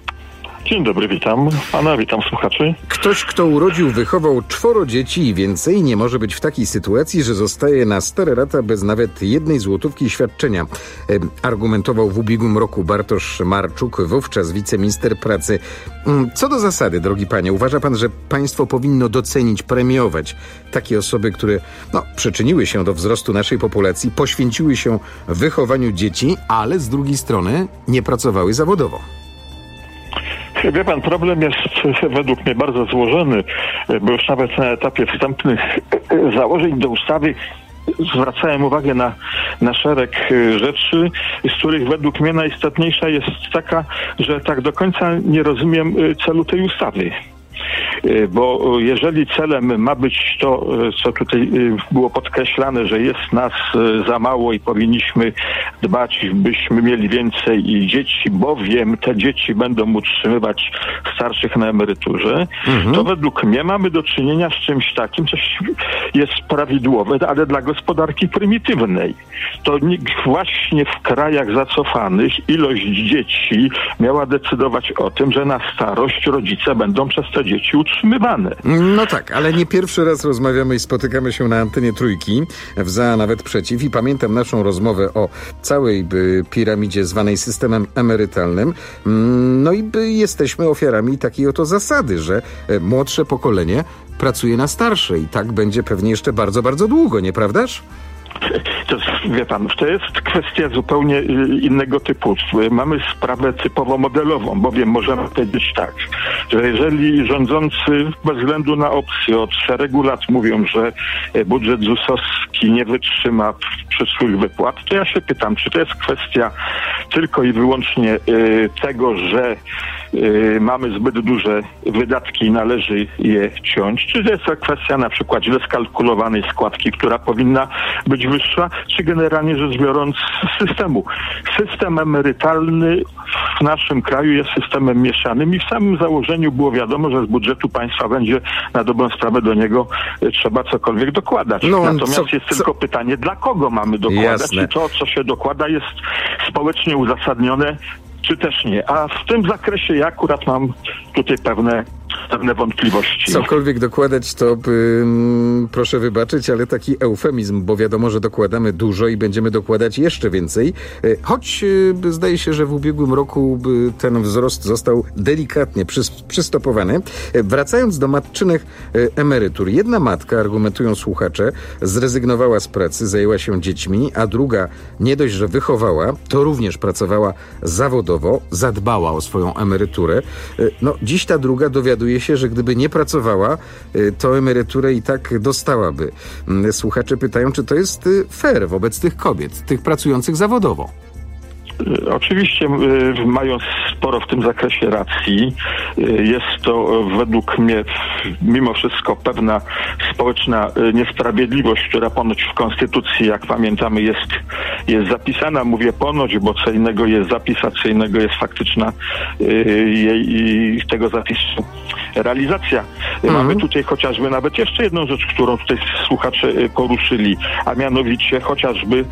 Dzień dobry, witam pana, witam słuchaczy. Ktoś, kto urodził, wychował czworo dzieci i więcej, nie może być w takiej sytuacji, że zostaje na stare lata bez nawet jednej złotówki świadczenia. Argumentował w ubiegłym roku Bartosz Marczuk, wówczas wiceminister pracy. Co do zasady, drogi panie, uważa pan, że państwo powinno docenić, premiować takie osoby, które no, przyczyniły się do wzrostu naszej populacji, poświęciły się wychowaniu dzieci, ale z drugiej strony nie pracowały zawodowo? Wie pan, problem jest według mnie bardzo złożony, bo już nawet na etapie wstępnych założeń do ustawy zwracałem uwagę na, na szereg rzeczy, z których według mnie najistotniejsza jest taka, że tak do końca nie rozumiem celu tej ustawy. Bo jeżeli celem ma być to, co tutaj było podkreślane, że jest nas za mało i powinniśmy dbać, byśmy mieli więcej dzieci, bowiem te dzieci będą utrzymywać starszych na emeryturze, mhm. to według mnie mamy do czynienia z czymś takim, coś jest prawidłowe, ale dla gospodarki prymitywnej. To właśnie w krajach zacofanych ilość dzieci miała decydować o tym, że na starość rodzice będą przez te dzieci utrzymywane. No tak, ale nie pierwszy raz rozmawiamy i spotykamy się na antenie Trójki, w za, nawet przeciw, i pamiętam naszą rozmowę o całej by, piramidzie zwanej systemem emerytalnym. No i by, jesteśmy ofiarami takiej oto zasady, że młodsze pokolenie pracuje na starsze i tak będzie pewnie jeszcze bardzo, bardzo długo, nieprawdaż? To jest, wie pan, to jest kwestia zupełnie innego typu. Mamy sprawę typowo modelową, bowiem możemy powiedzieć tak, że jeżeli rządzący bez względu na opcję od szeregu lat mówią, że budżet zusowski nie wytrzyma przyszłych wypłat, to ja się pytam, czy to jest kwestia tylko i wyłącznie y, tego, że y, mamy zbyt duże wydatki i należy je ciąć, czy to jest to kwestia na przykład źle skalkulowanej składki, która powinna być wyższa, czy generalnie rzecz biorąc systemu. System emerytalny w naszym kraju jest systemem mieszanym i w samym założeniu było wiadomo, że z budżetu państwa będzie na dobrą sprawę do niego trzeba cokolwiek dokładać. No, Natomiast co, jest co? tylko pytanie, dla kogo mamy dokładać? Jasne. Czy to, co się dokłada, jest społecznie uzasadnione czy też nie. A w tym zakresie ja akurat mam tutaj pewne pewne wątpliwości. Cokolwiek dokładać, to by, proszę wybaczyć, ale taki eufemizm, bo wiadomo, że dokładamy dużo i będziemy dokładać jeszcze więcej. Choć zdaje się, że w ubiegłym roku ten wzrost został delikatnie przystopowany. Wracając do matczynych emerytur. Jedna matka, argumentują słuchacze, zrezygnowała z pracy, zajęła się dziećmi, a druga nie dość, że wychowała, to również pracowała zawodowo, zadbała o swoją emeryturę. No, dziś ta druga dowiaduje się, że gdyby nie pracowała, to emeryturę i tak dostałaby. Słuchacze pytają, czy to jest fair wobec tych kobiet, tych pracujących zawodowo. Oczywiście mają sporo w tym zakresie racji. Jest to według mnie mimo wszystko pewna społeczna niesprawiedliwość, która ponoć w Konstytucji, jak pamiętamy, jest, jest zapisana. Mówię ponoć, bo co innego jest zapis, a co innego jest faktyczna jej, tego zapisu realizacja. Mhm. Mamy tutaj chociażby nawet jeszcze jedną rzecz, którą tutaj słuchacze poruszyli, a mianowicie chociażby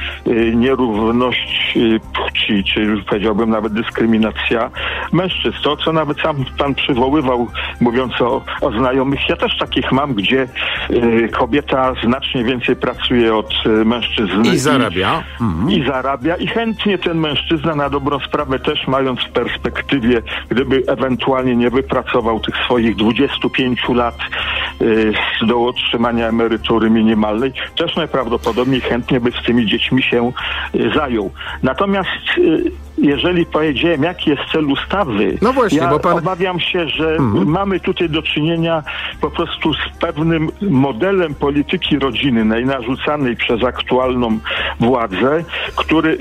nierówność płci, czy powiedziałbym nawet dyskryminacja mężczyzn. To, co nawet sam pan przywoływał, mówiąc o, o znajomych, ja też takich mam, gdzie y, kobieta znacznie więcej pracuje od y, mężczyzny. I zarabia. I, mhm. I zarabia. I chętnie ten mężczyzna na dobrą sprawę też, mając w perspektywie, gdyby ewentualnie nie wypracował tych swoich dwudziestu pięciu lat y, do otrzymania emerytury minimalnej, też najprawdopodobniej chętnie by z tymi dziećmi się y, zajął. Natomiast y, jeżeli powiedziałem, jaki jest cel ustawy, no właśnie, ja bo pan... obawiam się, że mhm. mamy tutaj do czynienia po prostu z pewnym modelem polityki rodzinnej narzucanej przez aktualną władzę, który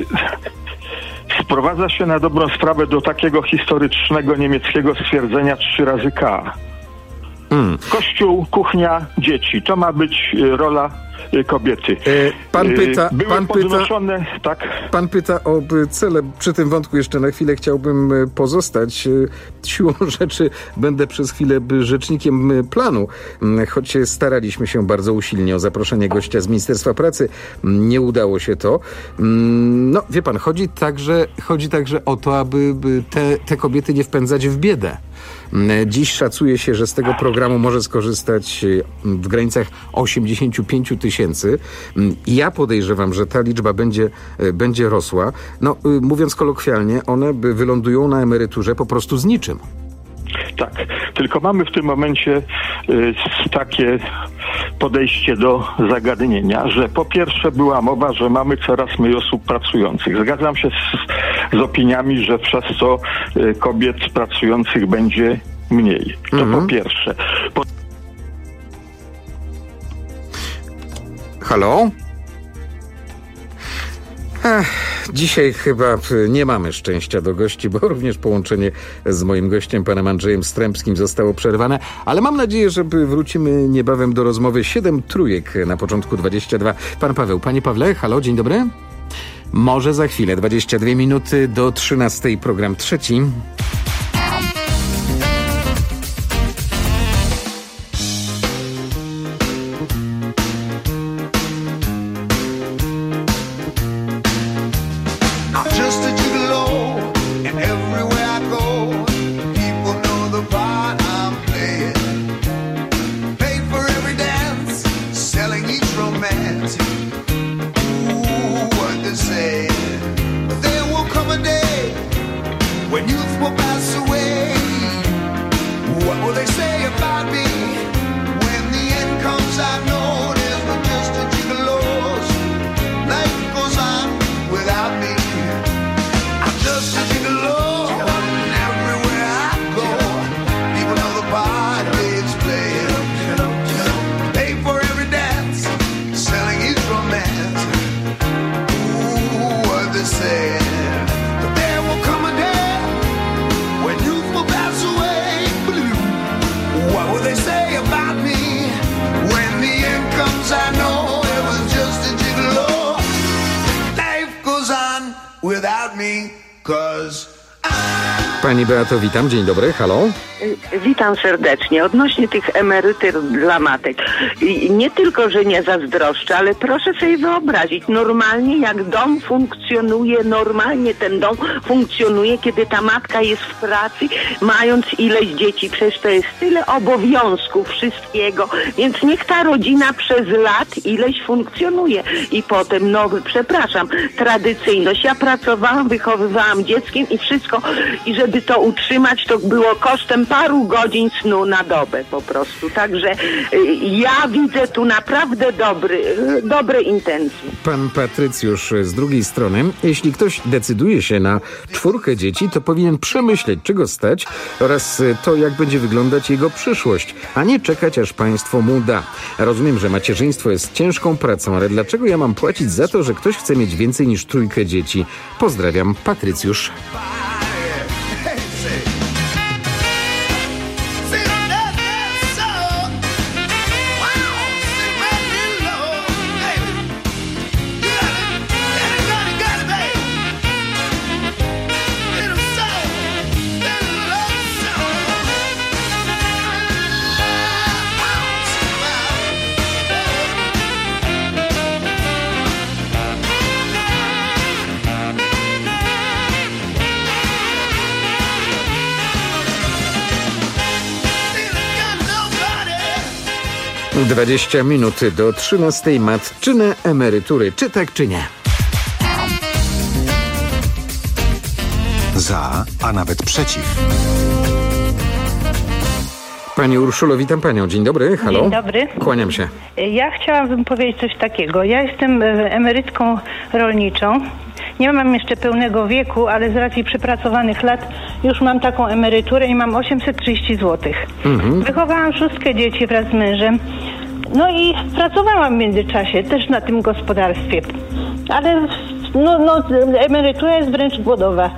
sprowadza się na dobrą sprawę do takiego historycznego niemieckiego stwierdzenia trzy razy K. Hmm. Kościół, kuchnia, dzieci. To ma być rola kobiety. Pan pyta, Były pan podnoszone, pyta, tak? Pan pyta o cele. Przy tym wątku jeszcze na chwilę chciałbym pozostać. Siłą rzeczy będę przez chwilę rzecznikiem planu, choć staraliśmy się bardzo usilnie o zaproszenie gościa z Ministerstwa Pracy. Nie udało się to. No, wie pan, chodzi także, chodzi także o to, aby te, te kobiety nie wpędzać w biedę. Dziś szacuje się, że z tego programu może skorzystać w granicach osiemdziesiąt pięć tysięcy. Ja podejrzewam, że ta liczba będzie, będzie rosła. No, mówiąc kolokwialnie, one wylądują na emeryturze po prostu z niczym. Tak, tylko mamy w tym momencie y, takie podejście do zagadnienia, że po pierwsze była mowa, że mamy coraz mniej osób pracujących. Zgadzam się z, z opiniami, że przez to y, kobiet pracujących będzie mniej. To mhm. po pierwsze. Po... Halo? Ech, dzisiaj chyba nie mamy szczęścia do gości, bo również połączenie z moim gościem, panem Andrzejem Strębskim, zostało przerwane, ale mam nadzieję, że wrócimy niebawem do rozmowy. Siedem trójek na początku dwadzieścia dwa. Pan Paweł, panie Pawle, halo, dzień dobry. Może za chwilę, dwadzieścia dwie minuty do trzynastej, program trzeci. Without me, 'cause I Pani Beato, witam. Dzień dobry. Halo? Witam serdecznie. Odnośnie tych emerytur dla matek. I nie tylko, że nie zazdroszczę, ale proszę sobie wyobrazić, normalnie jak dom funkcjonuje, normalnie ten dom funkcjonuje, kiedy ta matka jest w pracy, mając ileś dzieci. Przecież to jest tyle obowiązków, wszystkiego, więc niech ta rodzina przez lat ileś funkcjonuje. I potem, no przepraszam, tradycyjność. Ja pracowałam, wychowywałam dzieckiem i wszystko. I żeby to utrzymać, to było kosztem paru godzin snu na dobę po prostu. Także y, ja widzę tu naprawdę dobry, y, dobre intencje. Pan Patrycjusz z drugiej strony, jeśli ktoś decyduje się na czwórkę dzieci, to powinien przemyśleć, czego stać oraz to, jak będzie wyglądać jego przyszłość, a nie czekać, aż państwo mu da. Rozumiem, że macierzyństwo jest ciężką pracą, ale dlaczego ja mam płacić za to, że ktoś chce mieć więcej niż trójkę dzieci? Pozdrawiam, Patrycjusz. dwadzieścia minut do trzynastej. Matczyne emerytury. Czy tak, czy nie? Za, a nawet przeciw. Pani Urszulo, witam panią. Dzień dobry. Halo. Dzień dobry. Kłaniam się. Ja chciałabym powiedzieć coś takiego. Ja jestem emerytką rolniczą. Nie mam jeszcze pełnego wieku, ale z racji przepracowanych lat już mam taką emeryturę i mam osiemset trzydzieści złotych. Mhm. Wychowałam szóstkę dzieci wraz z mężem. No i pracowałam w międzyczasie też na tym gospodarstwie. Ale no, no, emerytura jest wręcz głodowa.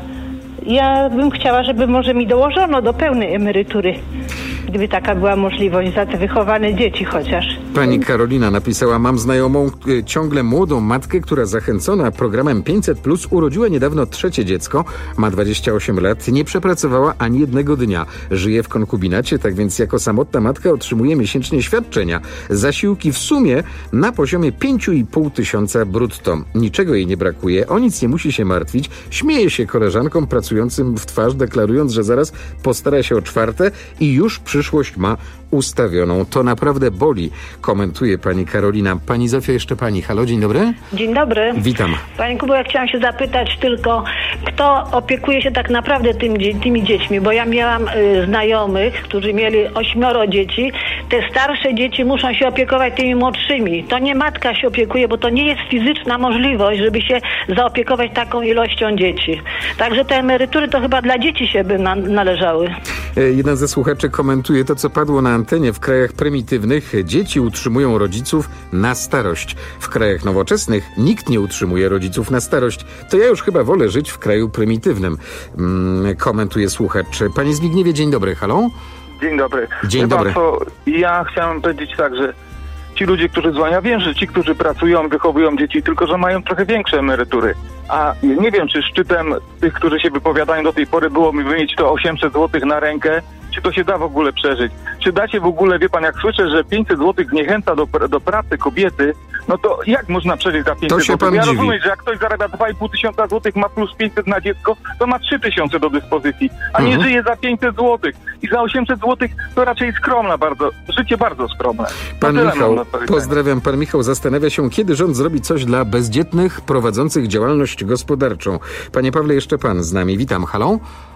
Ja bym chciała, żeby może mi dołożono do pełnej emerytury, gdyby taka była możliwość, za te wychowane dzieci chociaż. Pani Karolina napisała: mam znajomą, y, ciągle młodą matkę, która zachęcona programem pięćset plus urodziła niedawno trzecie dziecko, ma dwadzieścia osiem lat, nie przepracowała ani jednego dnia. Żyje w konkubinacie, tak więc jako samotna matka otrzymuje miesięcznie świadczenia. Zasiłki w sumie na poziomie pięć i pół tysiąca brutto. Niczego jej nie brakuje, o nic nie musi się martwić. Śmieje się koleżankom pracującym w twarz, deklarując, że zaraz postara się o czwarte i już przyszłość ma ustawioną. To naprawdę boli, komentuje pani Karolina. Pani Zofia, jeszcze pani. Halo, dzień dobry. Dzień dobry. Witam. Panie Kubo, ja chciałam się zapytać tylko, kto opiekuje się tak naprawdę tym, tymi dziećmi, bo ja miałam y, znajomych, którzy mieli ośmioro dzieci. Te starsze dzieci muszą się opiekować tymi młodszymi. To nie matka się opiekuje, bo to nie jest fizyczna możliwość, żeby się zaopiekować taką ilością dzieci. Także te emerytury to chyba dla dzieci się by na, należały. Jeden ze słuchaczy komentuje to, co padło na antenie. W krajach prymitywnych dzieci utrzymują rodziców na starość. W krajach nowoczesnych nikt nie utrzymuje rodziców na starość. To ja już chyba wolę żyć w kraju prymitywnym, mm, komentuje słuchacz. Panie Zbigniewie, dzień dobry. Halo? Dzień dobry. Dzień dobry. Państwo, ja chciałem powiedzieć tak, że ci ludzie, którzy dzwonią, ja wiem, że ci, którzy pracują, wychowują dzieci, tylko że mają trochę większe emerytury. A nie wiem, czy szczytem tych, którzy się wypowiadają do tej pory, było mi wymienić to osiemset złotych na rękę, czy to się da w ogóle przeżyć. Czy da się w ogóle, wie pan, jak słyszę, że pięćset złotych zniechęca do, do pracy kobiety, no to jak można przeżyć za pięćset złotych? Ja rozumiem, że jak ktoś zarabia dwa i pół tysiąca złotych, ma plus pięćset na dziecko, to ma trzy tysiące do dyspozycji, a nie mhm. żyje za pięćset złotych. I za osiemset złotych to raczej skromna bardzo, życie bardzo skromne. Pan Michał, pozdrawiam. Pan Michał zastanawia się, kiedy rząd zrobi coś dla bezdzietnych prowadzących działalność gospodarczą. Panie Pawle, jeszcze pan z nami. Witam. Halo?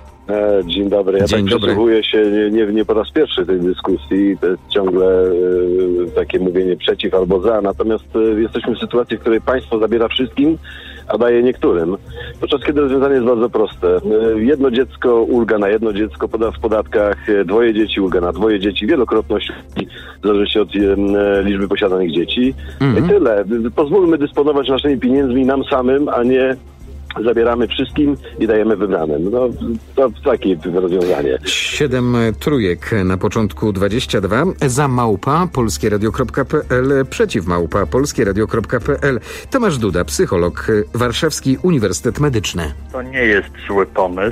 E, dzień dobry. Ja dzień tak dobry. przysłuchuję się nie, nie, nie po raz pierwszy tej dyskusji. To jest ciągle e, takie mówienie przeciw albo za. Natomiast e, jesteśmy w sytuacji, w której państwo zabiera wszystkim, a daje niektórym. Podczas kiedy rozwiązanie jest bardzo proste. E, jedno dziecko, ulga na jedno dziecko poda w podatkach, e, dwoje dzieci, ulga na dwoje dzieci, wielokrotność zależy się od e, liczby posiadanych dzieci. Mhm. I tyle. Pozwólmy dysponować naszymi pieniędzmi nam samym, a nie zabieramy wszystkim i dajemy wybranym. No, to takie rozwiązanie. Siedem trójek na początku dwadzieścia dwa. Za małpa polskieradio kropka p l, przeciw małpa polskieradio kropka p l. Tomasz Duda, psycholog, Warszawski Uniwersytet Medyczny. To nie jest zły pomysł.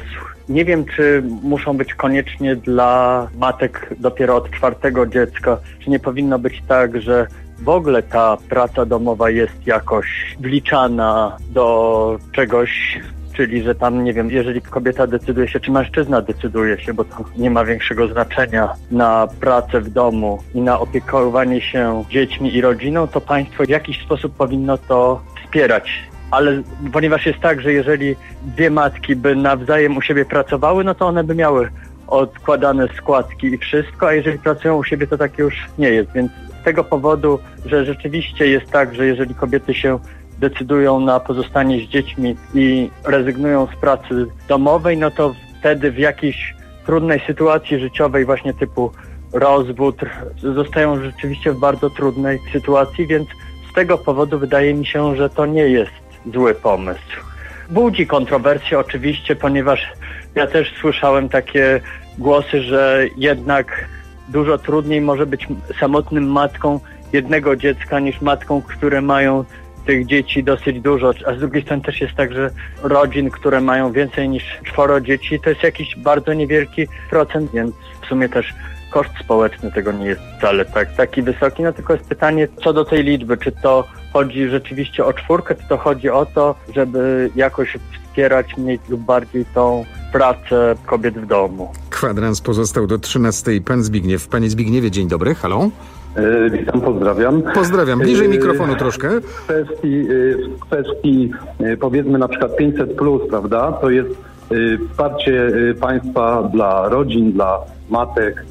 Nie wiem, czy muszą być koniecznie dla matek dopiero od czwartego dziecka, czy nie powinno być tak, że w ogóle ta praca domowa jest jakoś wliczana do czegoś, czyli że tam, nie wiem, jeżeli kobieta decyduje się, czy mężczyzna decyduje się, bo to nie ma większego znaczenia, na pracę w domu i na opiekowanie się dziećmi i rodziną, to państwo w jakiś sposób powinno to wspierać. Ale ponieważ jest tak, że jeżeli dwie matki by nawzajem u siebie pracowały, no to one by miały odkładane składki i wszystko, a jeżeli pracują u siebie, to tak już nie jest. Więc z tego powodu, że rzeczywiście jest tak, że jeżeli kobiety się decydują na pozostanie z dziećmi i rezygnują z pracy domowej, no to wtedy w jakiejś trudnej sytuacji życiowej, właśnie typu rozwód, zostają rzeczywiście w bardzo trudnej sytuacji, więc z tego powodu wydaje mi się, że to nie jest zły pomysł. Budzi kontrowersje oczywiście, ponieważ ja też słyszałem takie głosy, że jednak dużo trudniej może być samotnym matką jednego dziecka niż matką, które mają tych dzieci dosyć dużo, a z drugiej strony też jest tak, że rodzin, które mają więcej niż czworo dzieci, to jest jakiś bardzo niewielki procent, więc w sumie też koszt społeczny tego nie jest wcale tak, taki wysoki, no tylko jest pytanie co do tej liczby, czy to chodzi rzeczywiście o czwórkę, czy to chodzi o to, żeby jakoś wspierać mniej lub bardziej tą pracę kobiet w domu. Kwadrans pozostał do trzynastej. Pan Zbigniew. Panie Zbigniewie, dzień dobry, halo? E, witam, pozdrawiam. Pozdrawiam. Bliżej mikrofonu troszkę. W kwestii, w kwestii powiedzmy na przykład pięćset plus, prawda, to jest wsparcie państwa dla rodzin, dla matek.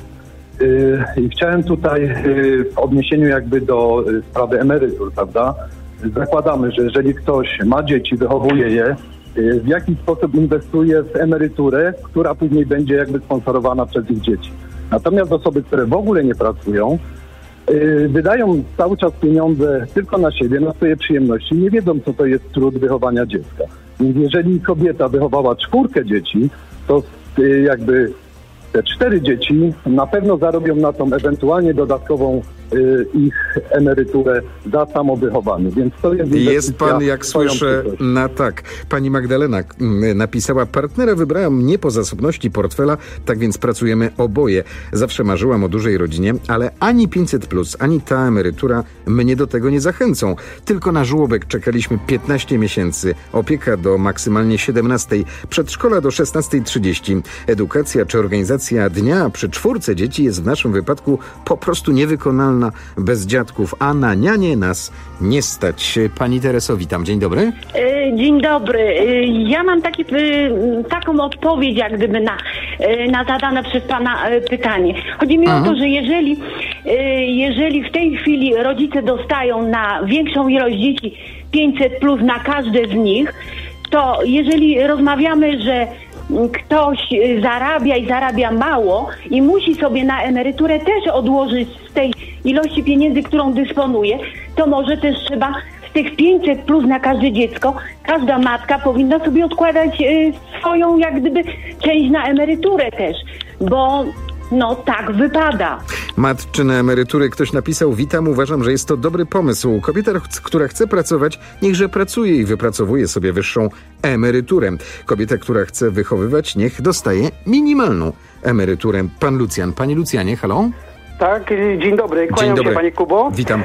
I chciałem tutaj w odniesieniu jakby do sprawy emerytur, prawda, zakładamy, że jeżeli ktoś ma dzieci, wychowuje je, w jaki sposób inwestuje w emeryturę, która później będzie jakby sponsorowana przez ich dzieci. Natomiast osoby, które w ogóle nie pracują, wydają cały czas pieniądze tylko na siebie, na swoje przyjemności, nie wiedzą, co to jest trud wychowania dziecka. Więc jeżeli kobieta wychowała czwórkę dzieci, to jakby te cztery dzieci na pewno zarobią na tą ewentualnie dodatkową y, ich emeryturę za samowychowanie. Więc to jest Jest pan, jak słyszę, na tak. Pani Magdalena m, napisała, partnera wybrałam nie po zasobności portfela, tak więc pracujemy oboje. Zawsze marzyłam o dużej rodzinie, ale ani pięćset plus, ani ta emerytura mnie do tego nie zachęcą. Tylko na żłobek czekaliśmy piętnaście miesięcy. Opieka do maksymalnie siedemnastej, przedszkola do szesnastej trzydzieści. Edukacja czy organizacja dnia przy czwórce dzieci jest w naszym wypadku po prostu niewykonalna bez dziadków, a na nianie nas nie stać. Pani Tereso, witam. Dzień dobry. Dzień dobry. Ja mam taki, taką odpowiedź jak gdyby na, na zadane przez pana pytanie. Chodzi mi Aha. o to, że jeżeli, jeżeli w tej chwili rodzice dostają na większą ilość dzieci pięćset plus na każde z nich, to jeżeli rozmawiamy, że ktoś zarabia i zarabia mało i musi sobie na emeryturę też odłożyć z tej ilości pieniędzy, którą dysponuje, to może też trzeba z tych pięćset plus na każde dziecko, każda matka powinna sobie odkładać y, swoją jak gdyby część na emeryturę też, bo no tak wypada. Matczyne emerytury ktoś napisał, witam, uważam, że jest to dobry pomysł. Kobieta, która chce pracować, niechże pracuje i wypracowuje sobie wyższą emeryturę. Kobieta, która chce wychowywać, niech dostaje minimalną emeryturę. Pan Lucjan. Panie Lucjanie, halo? Tak, dzień dobry. Kłaniam dzień dobry. się, panie Kubo. Witam.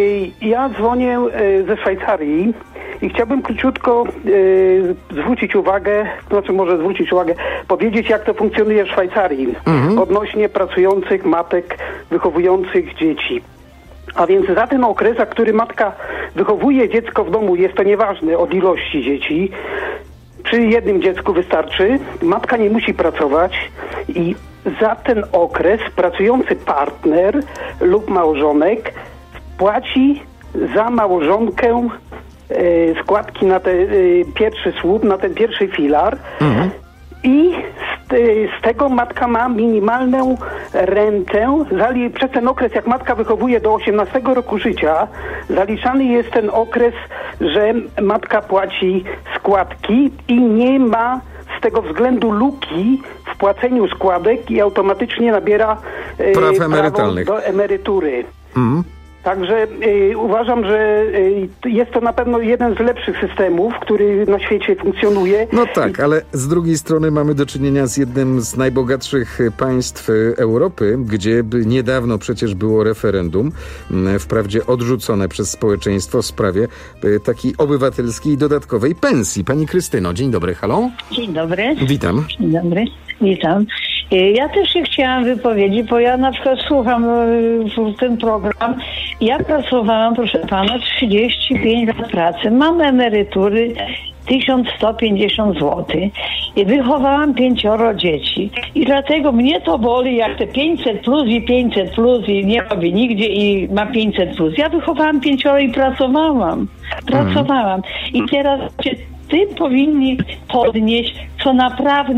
Ja dzwonię ze Szwajcarii i chciałbym króciutko zwrócić uwagę, znaczy może zwrócić uwagę, powiedzieć, jak to funkcjonuje w Szwajcarii mhm. odnośnie pracujących matek wychowujących dzieci. A więc za ten okres, za który matka wychowuje dziecko w domu, jest to nieważne od ilości dzieci, przy jednym dziecku wystarczy, matka nie musi pracować i za ten okres pracujący partner lub małżonek płaci za małżonkę e, składki na ten e, pierwszy słup, na ten pierwszy filar mhm. i z, z tego matka ma minimalną rentę. Zali, przez ten okres, jak matka wychowuje do osiemnastego roku życia, zaliczany jest ten okres, że matka płaci składki i nie ma z tego względu luki w płaceniu składek i automatycznie nabiera e, praw emerytalnych prawo do emerytury. Mhm. Także y, uważam, że y, jest to na pewno jeden z lepszych systemów, który na świecie funkcjonuje. No tak, ale z drugiej strony mamy do czynienia z jednym z najbogatszych państw Europy, gdzie niedawno przecież było referendum, wprawdzie odrzucone przez społeczeństwo w sprawie takiej obywatelskiej dodatkowej pensji. Pani Krystyno, dzień dobry, halo? Dzień dobry. Witam. Dzień dobry, witam. Ja też się chciałam wypowiedzieć, bo ja na przykład słucham ten program. Ja pracowałam, proszę pana, trzydzieści pięć lat pracy. Mam emerytury tysiąc sto pięćdziesiąt złotych. I wychowałam pięcioro dzieci. I dlatego mnie to boli, jak te pięćset plus i pięćset plus i nie robię nigdzie i ma pięćset plus. Ja wychowałam pięcioro i pracowałam. Pracowałam. I teraz się tym powinni podnieść, co naprawdę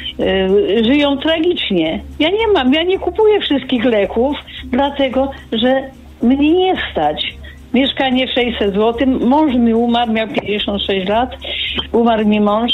y, żyją tragicznie. Ja nie mam, ja nie kupuję wszystkich leków, dlatego, że mnie nie stać. Mieszkanie sześćset złotych, mąż mi umarł, miał pięćdziesiąt sześć lat, umarł mi mąż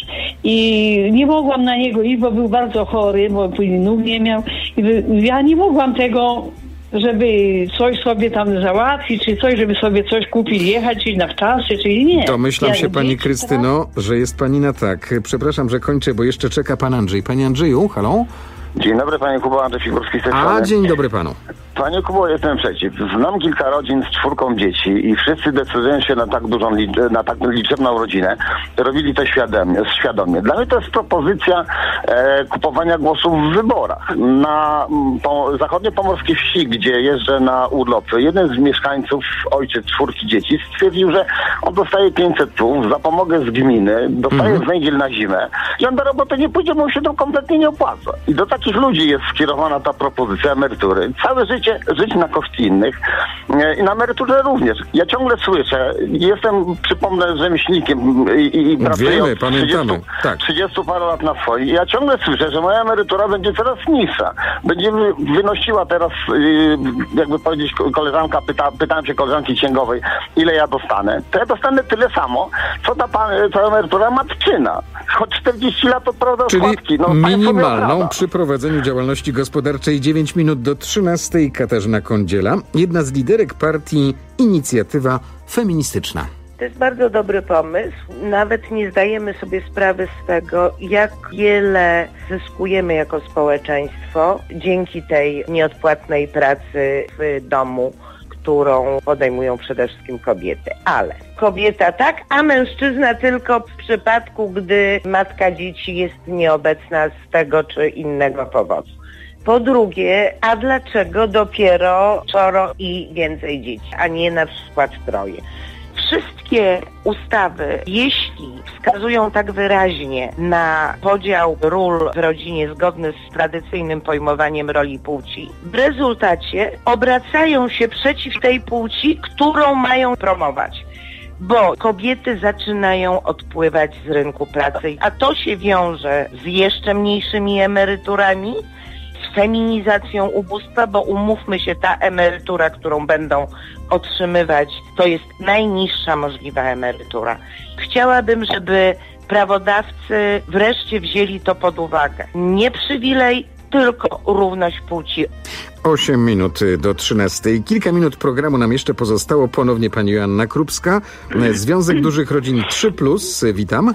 i nie mogłam na niego iść, bo był bardzo chory, bo później nóg nie miał. I ja nie mogłam tego, żeby coś sobie tam załatwić, czy coś, żeby sobie coś kupić, jechać, czy na wczasy, czy nie. Domyślam ja się, pani dzieci, Krystyno, że jest pani na tak. Przepraszam, że kończę, bo jeszcze czeka pan Andrzej. Panie Andrzeju, halo? Dzień dobry, panie Kubo, Andrzej Figurski z tej A, strony. dzień dobry panu. Panie Kubo, jestem przeciw. Znam kilka rodzin z czwórką dzieci i wszyscy decydują się na tak dużą, na tak liczebną rodzinę. Robili to świadomie. świadomie. Dla mnie to jest propozycja e, kupowania głosów w wyborach. Na po, zachodnio-pomorskiej wsi, gdzie jeżdżę na urlop, jeden z mieszkańców, ojciec czwórki dzieci, stwierdził, że on dostaje pięćset plus, zapomogę z gminy, dostaje Mhm. węgiel na zimę i on do roboty nie pójdzie, bo mu się to kompletnie nie opłaca. I do takich ludzi jest skierowana ta propozycja emerytury. Całe życie żyć na koszt innych i na emeryturze również. Ja ciągle słyszę, jestem, przypomnę, rzemieślnikiem i, i pracuję Wiemy, od pamiętamy. Tak. trzydziestu paru lat na swoim. Ja ciągle słyszę, że moja emerytura będzie coraz niższa. Będzie wy- wynosiła teraz, yy, jakby powiedzieć, koleżanka, pyta, pytałem się koleżanki księgowej, ile ja dostanę. To ja dostanę tyle samo, co ta, pan, ta emerytura matczyna. Choć czterdzieści lat odprowadza Czyli składki. No, państwo mnie minimalną okrada. przy prowadzeniu działalności gospodarczej. dziewięć minut do trzynastej. Katarzyna Kądziela, jedna z liderek partii Inicjatywa Feministyczna. To jest bardzo dobry pomysł. Nawet nie zdajemy sobie sprawy z tego, jak wiele zyskujemy jako społeczeństwo dzięki tej nieodpłatnej pracy w domu, którą podejmują przede wszystkim kobiety. Ale kobieta tak, a mężczyzna tylko w przypadku, gdy matka dzieci jest nieobecna z tego czy innego powodu. Po drugie, a dlaczego dopiero czworo i więcej dzieci, a nie na przykład troje? Wszystkie ustawy, jeśli wskazują tak wyraźnie na podział ról w rodzinie zgodny z tradycyjnym pojmowaniem roli płci, w rezultacie obracają się przeciw tej płci, którą mają promować. Bo kobiety zaczynają odpływać z rynku pracy, a to się wiąże z jeszcze mniejszymi emeryturami, z feminizacją ubóstwa, bo umówmy się, ta emerytura, którą będą otrzymywać, to jest najniższa możliwa emerytura. Chciałabym, żeby prawodawcy wreszcie wzięli to pod uwagę. Nie przywilej, tylko równość płci. osiem minut do trzynastej. Kilka minut programu nam jeszcze pozostało. Ponownie pani Joanna Krupska. Związek Dużych Rodzin trzy plus. Witam.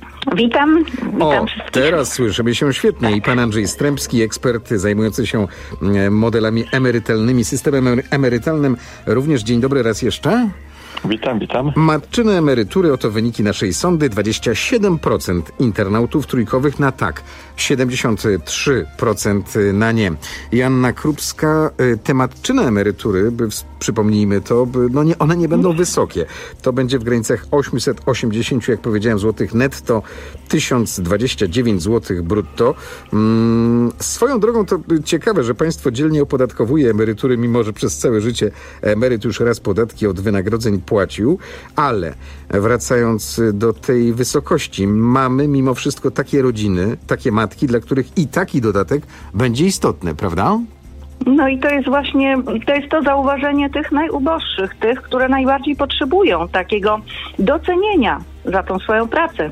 Witam. O, teraz słyszymy się świetnie. I pan Andrzej Strębski, ekspert zajmujący się modelami emerytalnymi, systemem emerytalnym. Również dzień dobry raz jeszcze. Witam, witam. Matczyne emerytury, oto wyniki naszej sondy. dwadzieścia siedem procent internautów trójkowych na tak, siedemdziesiąt trzy procent na nie. Joanna Krupska, te matczyne emerytury, by, przypomnijmy to, by, no nie, one nie będą wysokie. To będzie w granicach osiemset osiemdziesiąt, jak powiedziałem, złotych netto, tysiąc dwadzieścia dziewięć złotych brutto. Hmm, swoją drogą to ciekawe, że państwo dzielnie opodatkowuje emerytury, mimo że przez całe życie emeryt już raz podatki od wynagrodzeń płacił, ale wracając do tej wysokości, mamy mimo wszystko takie rodziny, takie matki, dla których i taki dodatek będzie istotny, prawda? No i to jest właśnie, to jest to zauważenie tych najuboższych, tych, które najbardziej potrzebują takiego docenienia za tą swoją pracę.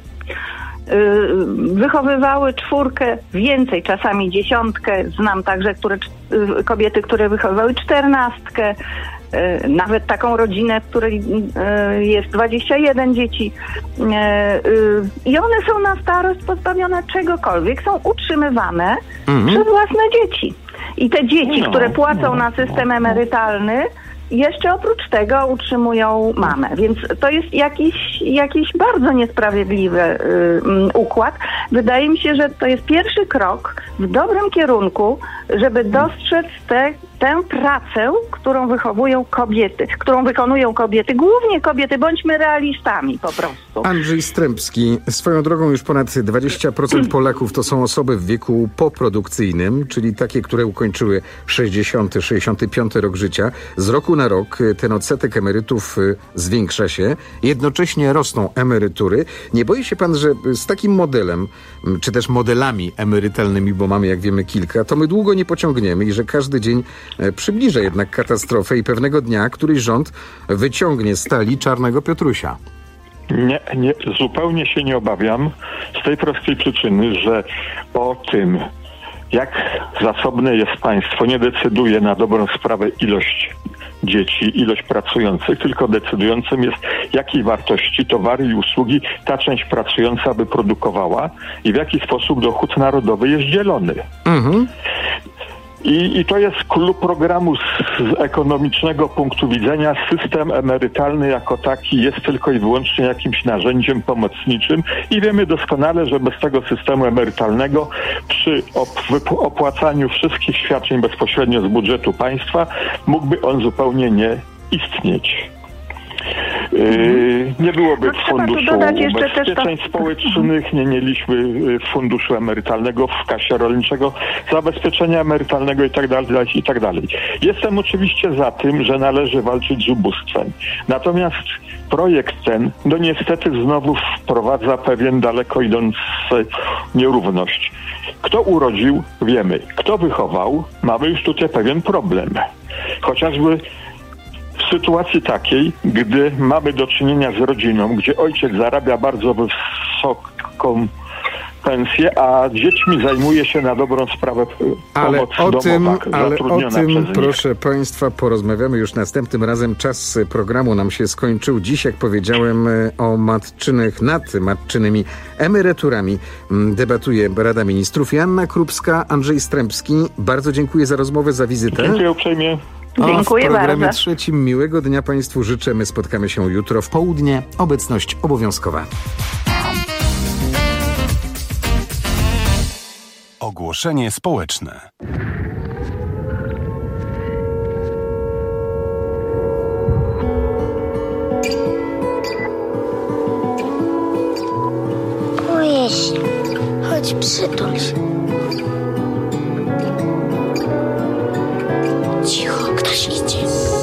Wychowywały czwórkę, więcej, czasami dziesiątkę. Znam także, które y, kobiety, które wychowywały czternastkę, y, nawet taką rodzinę, w której y, jest dwadzieścia jeden dzieci. Y, y, I one są na starość pozbawione czegokolwiek, są utrzymywane mhm. przez własne dzieci. I te dzieci, no, które płacą no, na system emerytalny, jeszcze oprócz tego utrzymują mamę, więc to jest jakiś, jakiś bardzo niesprawiedliwy y, y, układ. Wydaje mi się, że to jest pierwszy krok w dobrym kierunku, żeby dostrzec te, tę pracę, którą wychowują kobiety, którą wykonują kobiety, głównie kobiety, bądźmy realistami po prostu. Andrzej Strębski, swoją drogą już ponad dwadzieścia procent Polaków to są osoby w wieku poprodukcyjnym, czyli takie, które ukończyły sześćdziesiąty, sześćdziesiąty piąty rok życia. Z roku na rok ten odsetek emerytów zwiększa się, jednocześnie rosną emerytury. Nie boi się pan, że z takim modelem, czy też modelami emerytalnymi, bo mamy, jak wiemy, kilka, to my długo nie pociągniemy i że każdy dzień przybliża jednak katastrofę i pewnego dnia któryś rząd wyciągnie z stali czarnego Piotrusia? Nie, nie, zupełnie się nie obawiam z tej prostej przyczyny, że o tym, jak zasobne jest państwo, nie decyduje na dobrą sprawę ilość dzieci, ilość pracujących, tylko decydującym jest, jakiej wartości towary i usługi ta część pracująca by produkowała i w jaki sposób dochód narodowy jest dzielony. Mhm. I, I to jest klub programu z, z ekonomicznego punktu widzenia. System emerytalny jako taki jest tylko i wyłącznie jakimś narzędziem pomocniczym i wiemy doskonale, że bez tego systemu emerytalnego przy op- opłacaniu wszystkich świadczeń bezpośrednio z budżetu państwa mógłby on zupełnie nie istnieć. Yy, nie byłoby no, funduszu ubezpieczeń społecznych, nie mieliśmy funduszu emerytalnego w kasie rolniczego, zabezpieczenia emerytalnego i tak dalej, i tak dalej. Jestem oczywiście za tym, że należy walczyć z ubóstwem. Natomiast projekt ten, no niestety znowu wprowadza pewien daleko idący nierówność. Kto urodził, wiemy. Kto wychował, mamy już tutaj pewien problem. Chociażby w sytuacji takiej, gdy mamy do czynienia z rodziną, gdzie ojciec zarabia bardzo wysoką pensję, a dziećmi zajmuje się na dobrą sprawę ale pomoc o tym, domowa, ale zatrudniona o tym, przez nich. Proszę państwa, porozmawiamy już następnym razem. Czas programu nam się skończył. Dziś, jak powiedziałem, o matczynych, nad matczynymi emeryturami debatuje Rada Ministrów. Joanna Krupska, Andrzej Strębski. Bardzo dziękuję za rozmowę, za wizytę. Dziękuję uprzejmie. Dziękuję w programie bardzo. trzecim miłego dnia Państwu życzę. My spotkamy się jutro w południe. Obecność obowiązkowa. Ogłoszenie społeczne. Boję się. Chodź, przytul się. Cicho, ktoś idzie.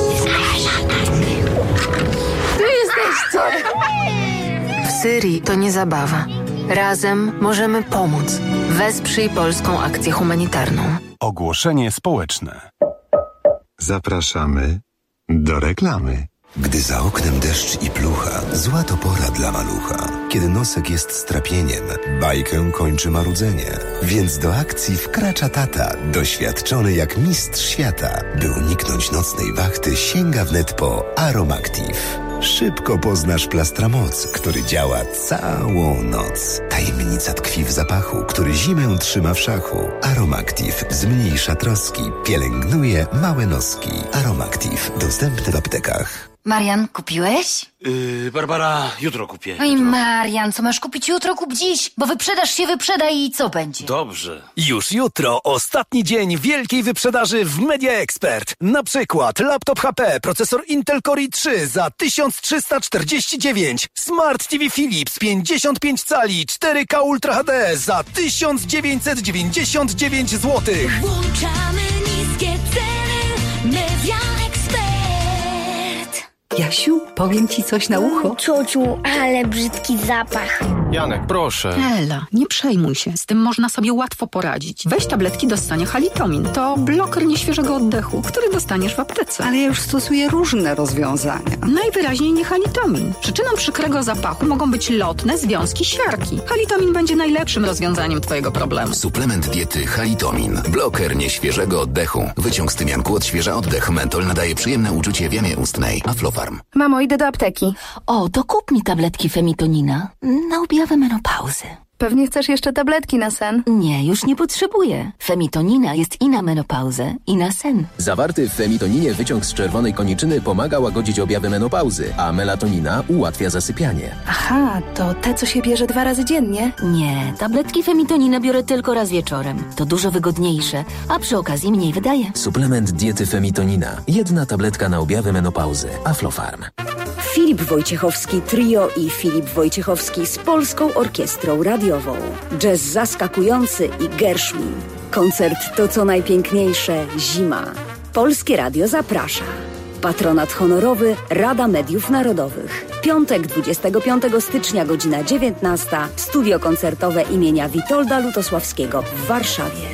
Tu jesteście! W Syrii to nie zabawa. Razem możemy pomóc. Wesprzyj polską akcję humanitarną. Ogłoszenie społeczne. Zapraszamy do reklamy. Gdy za oknem deszcz i plucha, zła to pora dla malucha. Kiedy nosek jest strapieniem, bajkę kończy marudzenie. Więc do akcji wkracza tata, doświadczony jak mistrz świata. By uniknąć nocnej wachty, sięga wnet po Aromactive. Szybko poznasz Plastramoc, który działa całą noc. Tajemnica tkwi w zapachu, który zimę trzyma w szachu. Aromactive zmniejsza troski, pielęgnuje małe noski. Aromactive, dostępny w aptekach. Marian, kupiłeś? Yy, Barbara, jutro kupię. Oj, Marian, co masz kupić jutro, kup dziś, bo wyprzedaż się wyprzeda i co będzie? Dobrze. Już jutro ostatni dzień wielkiej wyprzedaży w Media Expert. Na przykład laptop H P, procesor Intel Core i trzy za tysiąc trzysta czterdzieści dziewięć, Smart T V Philips pięćdziesiąt pięć cali cztery K Ultra H D za tysiąc dziewięćset dziewięćdziesiąt dziewięć złotych. Włączamy niskie ceny. Media Expert. Jasiu, powiem ci coś na ucho. Ciociu, ale brzydki zapach. Janek, proszę. Ela, nie przejmuj się. Z tym można sobie łatwo poradzić. Weź tabletki do ssania Halitomin. To bloker nieświeżego oddechu, który dostaniesz w aptece. Ale ja już stosuję różne rozwiązania. Najwyraźniej nie Halitomin. Przyczyną przykrego zapachu mogą być lotne związki świarki. Halitomin będzie najlepszym rozwiązaniem twojego problemu. Suplement diety Halitomin. Bloker nieświeżego oddechu. Wyciąg z tymianku odświeża oddech. Mentol nadaje przyjemne uczucie w jamie ustnej. Aflofarm. Mamo, idę do apteki. O, to kup mi tabletki Femitonina na objawę menopauzy. Pewnie chcesz jeszcze tabletki na sen? Nie, już nie potrzebuję. Femitonina jest i na menopauzę, i na sen. Zawarty w femitoninie wyciąg z czerwonej koniczyny pomaga łagodzić objawy menopauzy, a melatonina ułatwia zasypianie. Aha, to te, co się bierze dwa razy dziennie? Nie, tabletki Femitonina biorę tylko raz wieczorem. To dużo wygodniejsze, a przy okazji mniej wydaje. Suplement diety Femitonina. Jedna tabletka na objawy menopauzy. Aflofarm. Filip Wojciechowski Trio i Filip Wojciechowski z Polską Orkiestrą Radiową. Jazz zaskakujący i Gershwin. Koncert To co najpiękniejsze zima. Polskie Radio zaprasza. Patronat honorowy Rada Mediów Narodowych. Piątek dwudziestego piątego stycznia, godzina dziewiętnasta. Studio koncertowe imienia Witolda Lutosławskiego w Warszawie.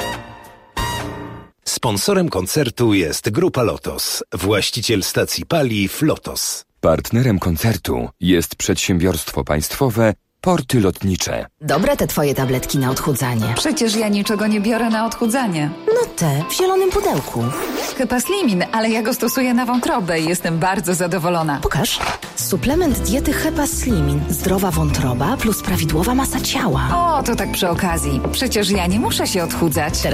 Sponsorem koncertu jest Grupa Lotos, właściciel stacji paliw Lotos. Partnerem koncertu jest przedsiębiorstwo państwowe Porty Lotnicze. Dobre te twoje tabletki na odchudzanie. Przecież ja niczego nie biorę na odchudzanie. No te, w zielonym pudełku. Hepaslimin, ale ja go stosuję na wątrobę i jestem bardzo zadowolona. Pokaż. Suplement diety Hepaslimin. Zdrowa wątroba plus prawidłowa masa ciała. O, to tak przy okazji. Przecież ja nie muszę się odchudzać. Teraz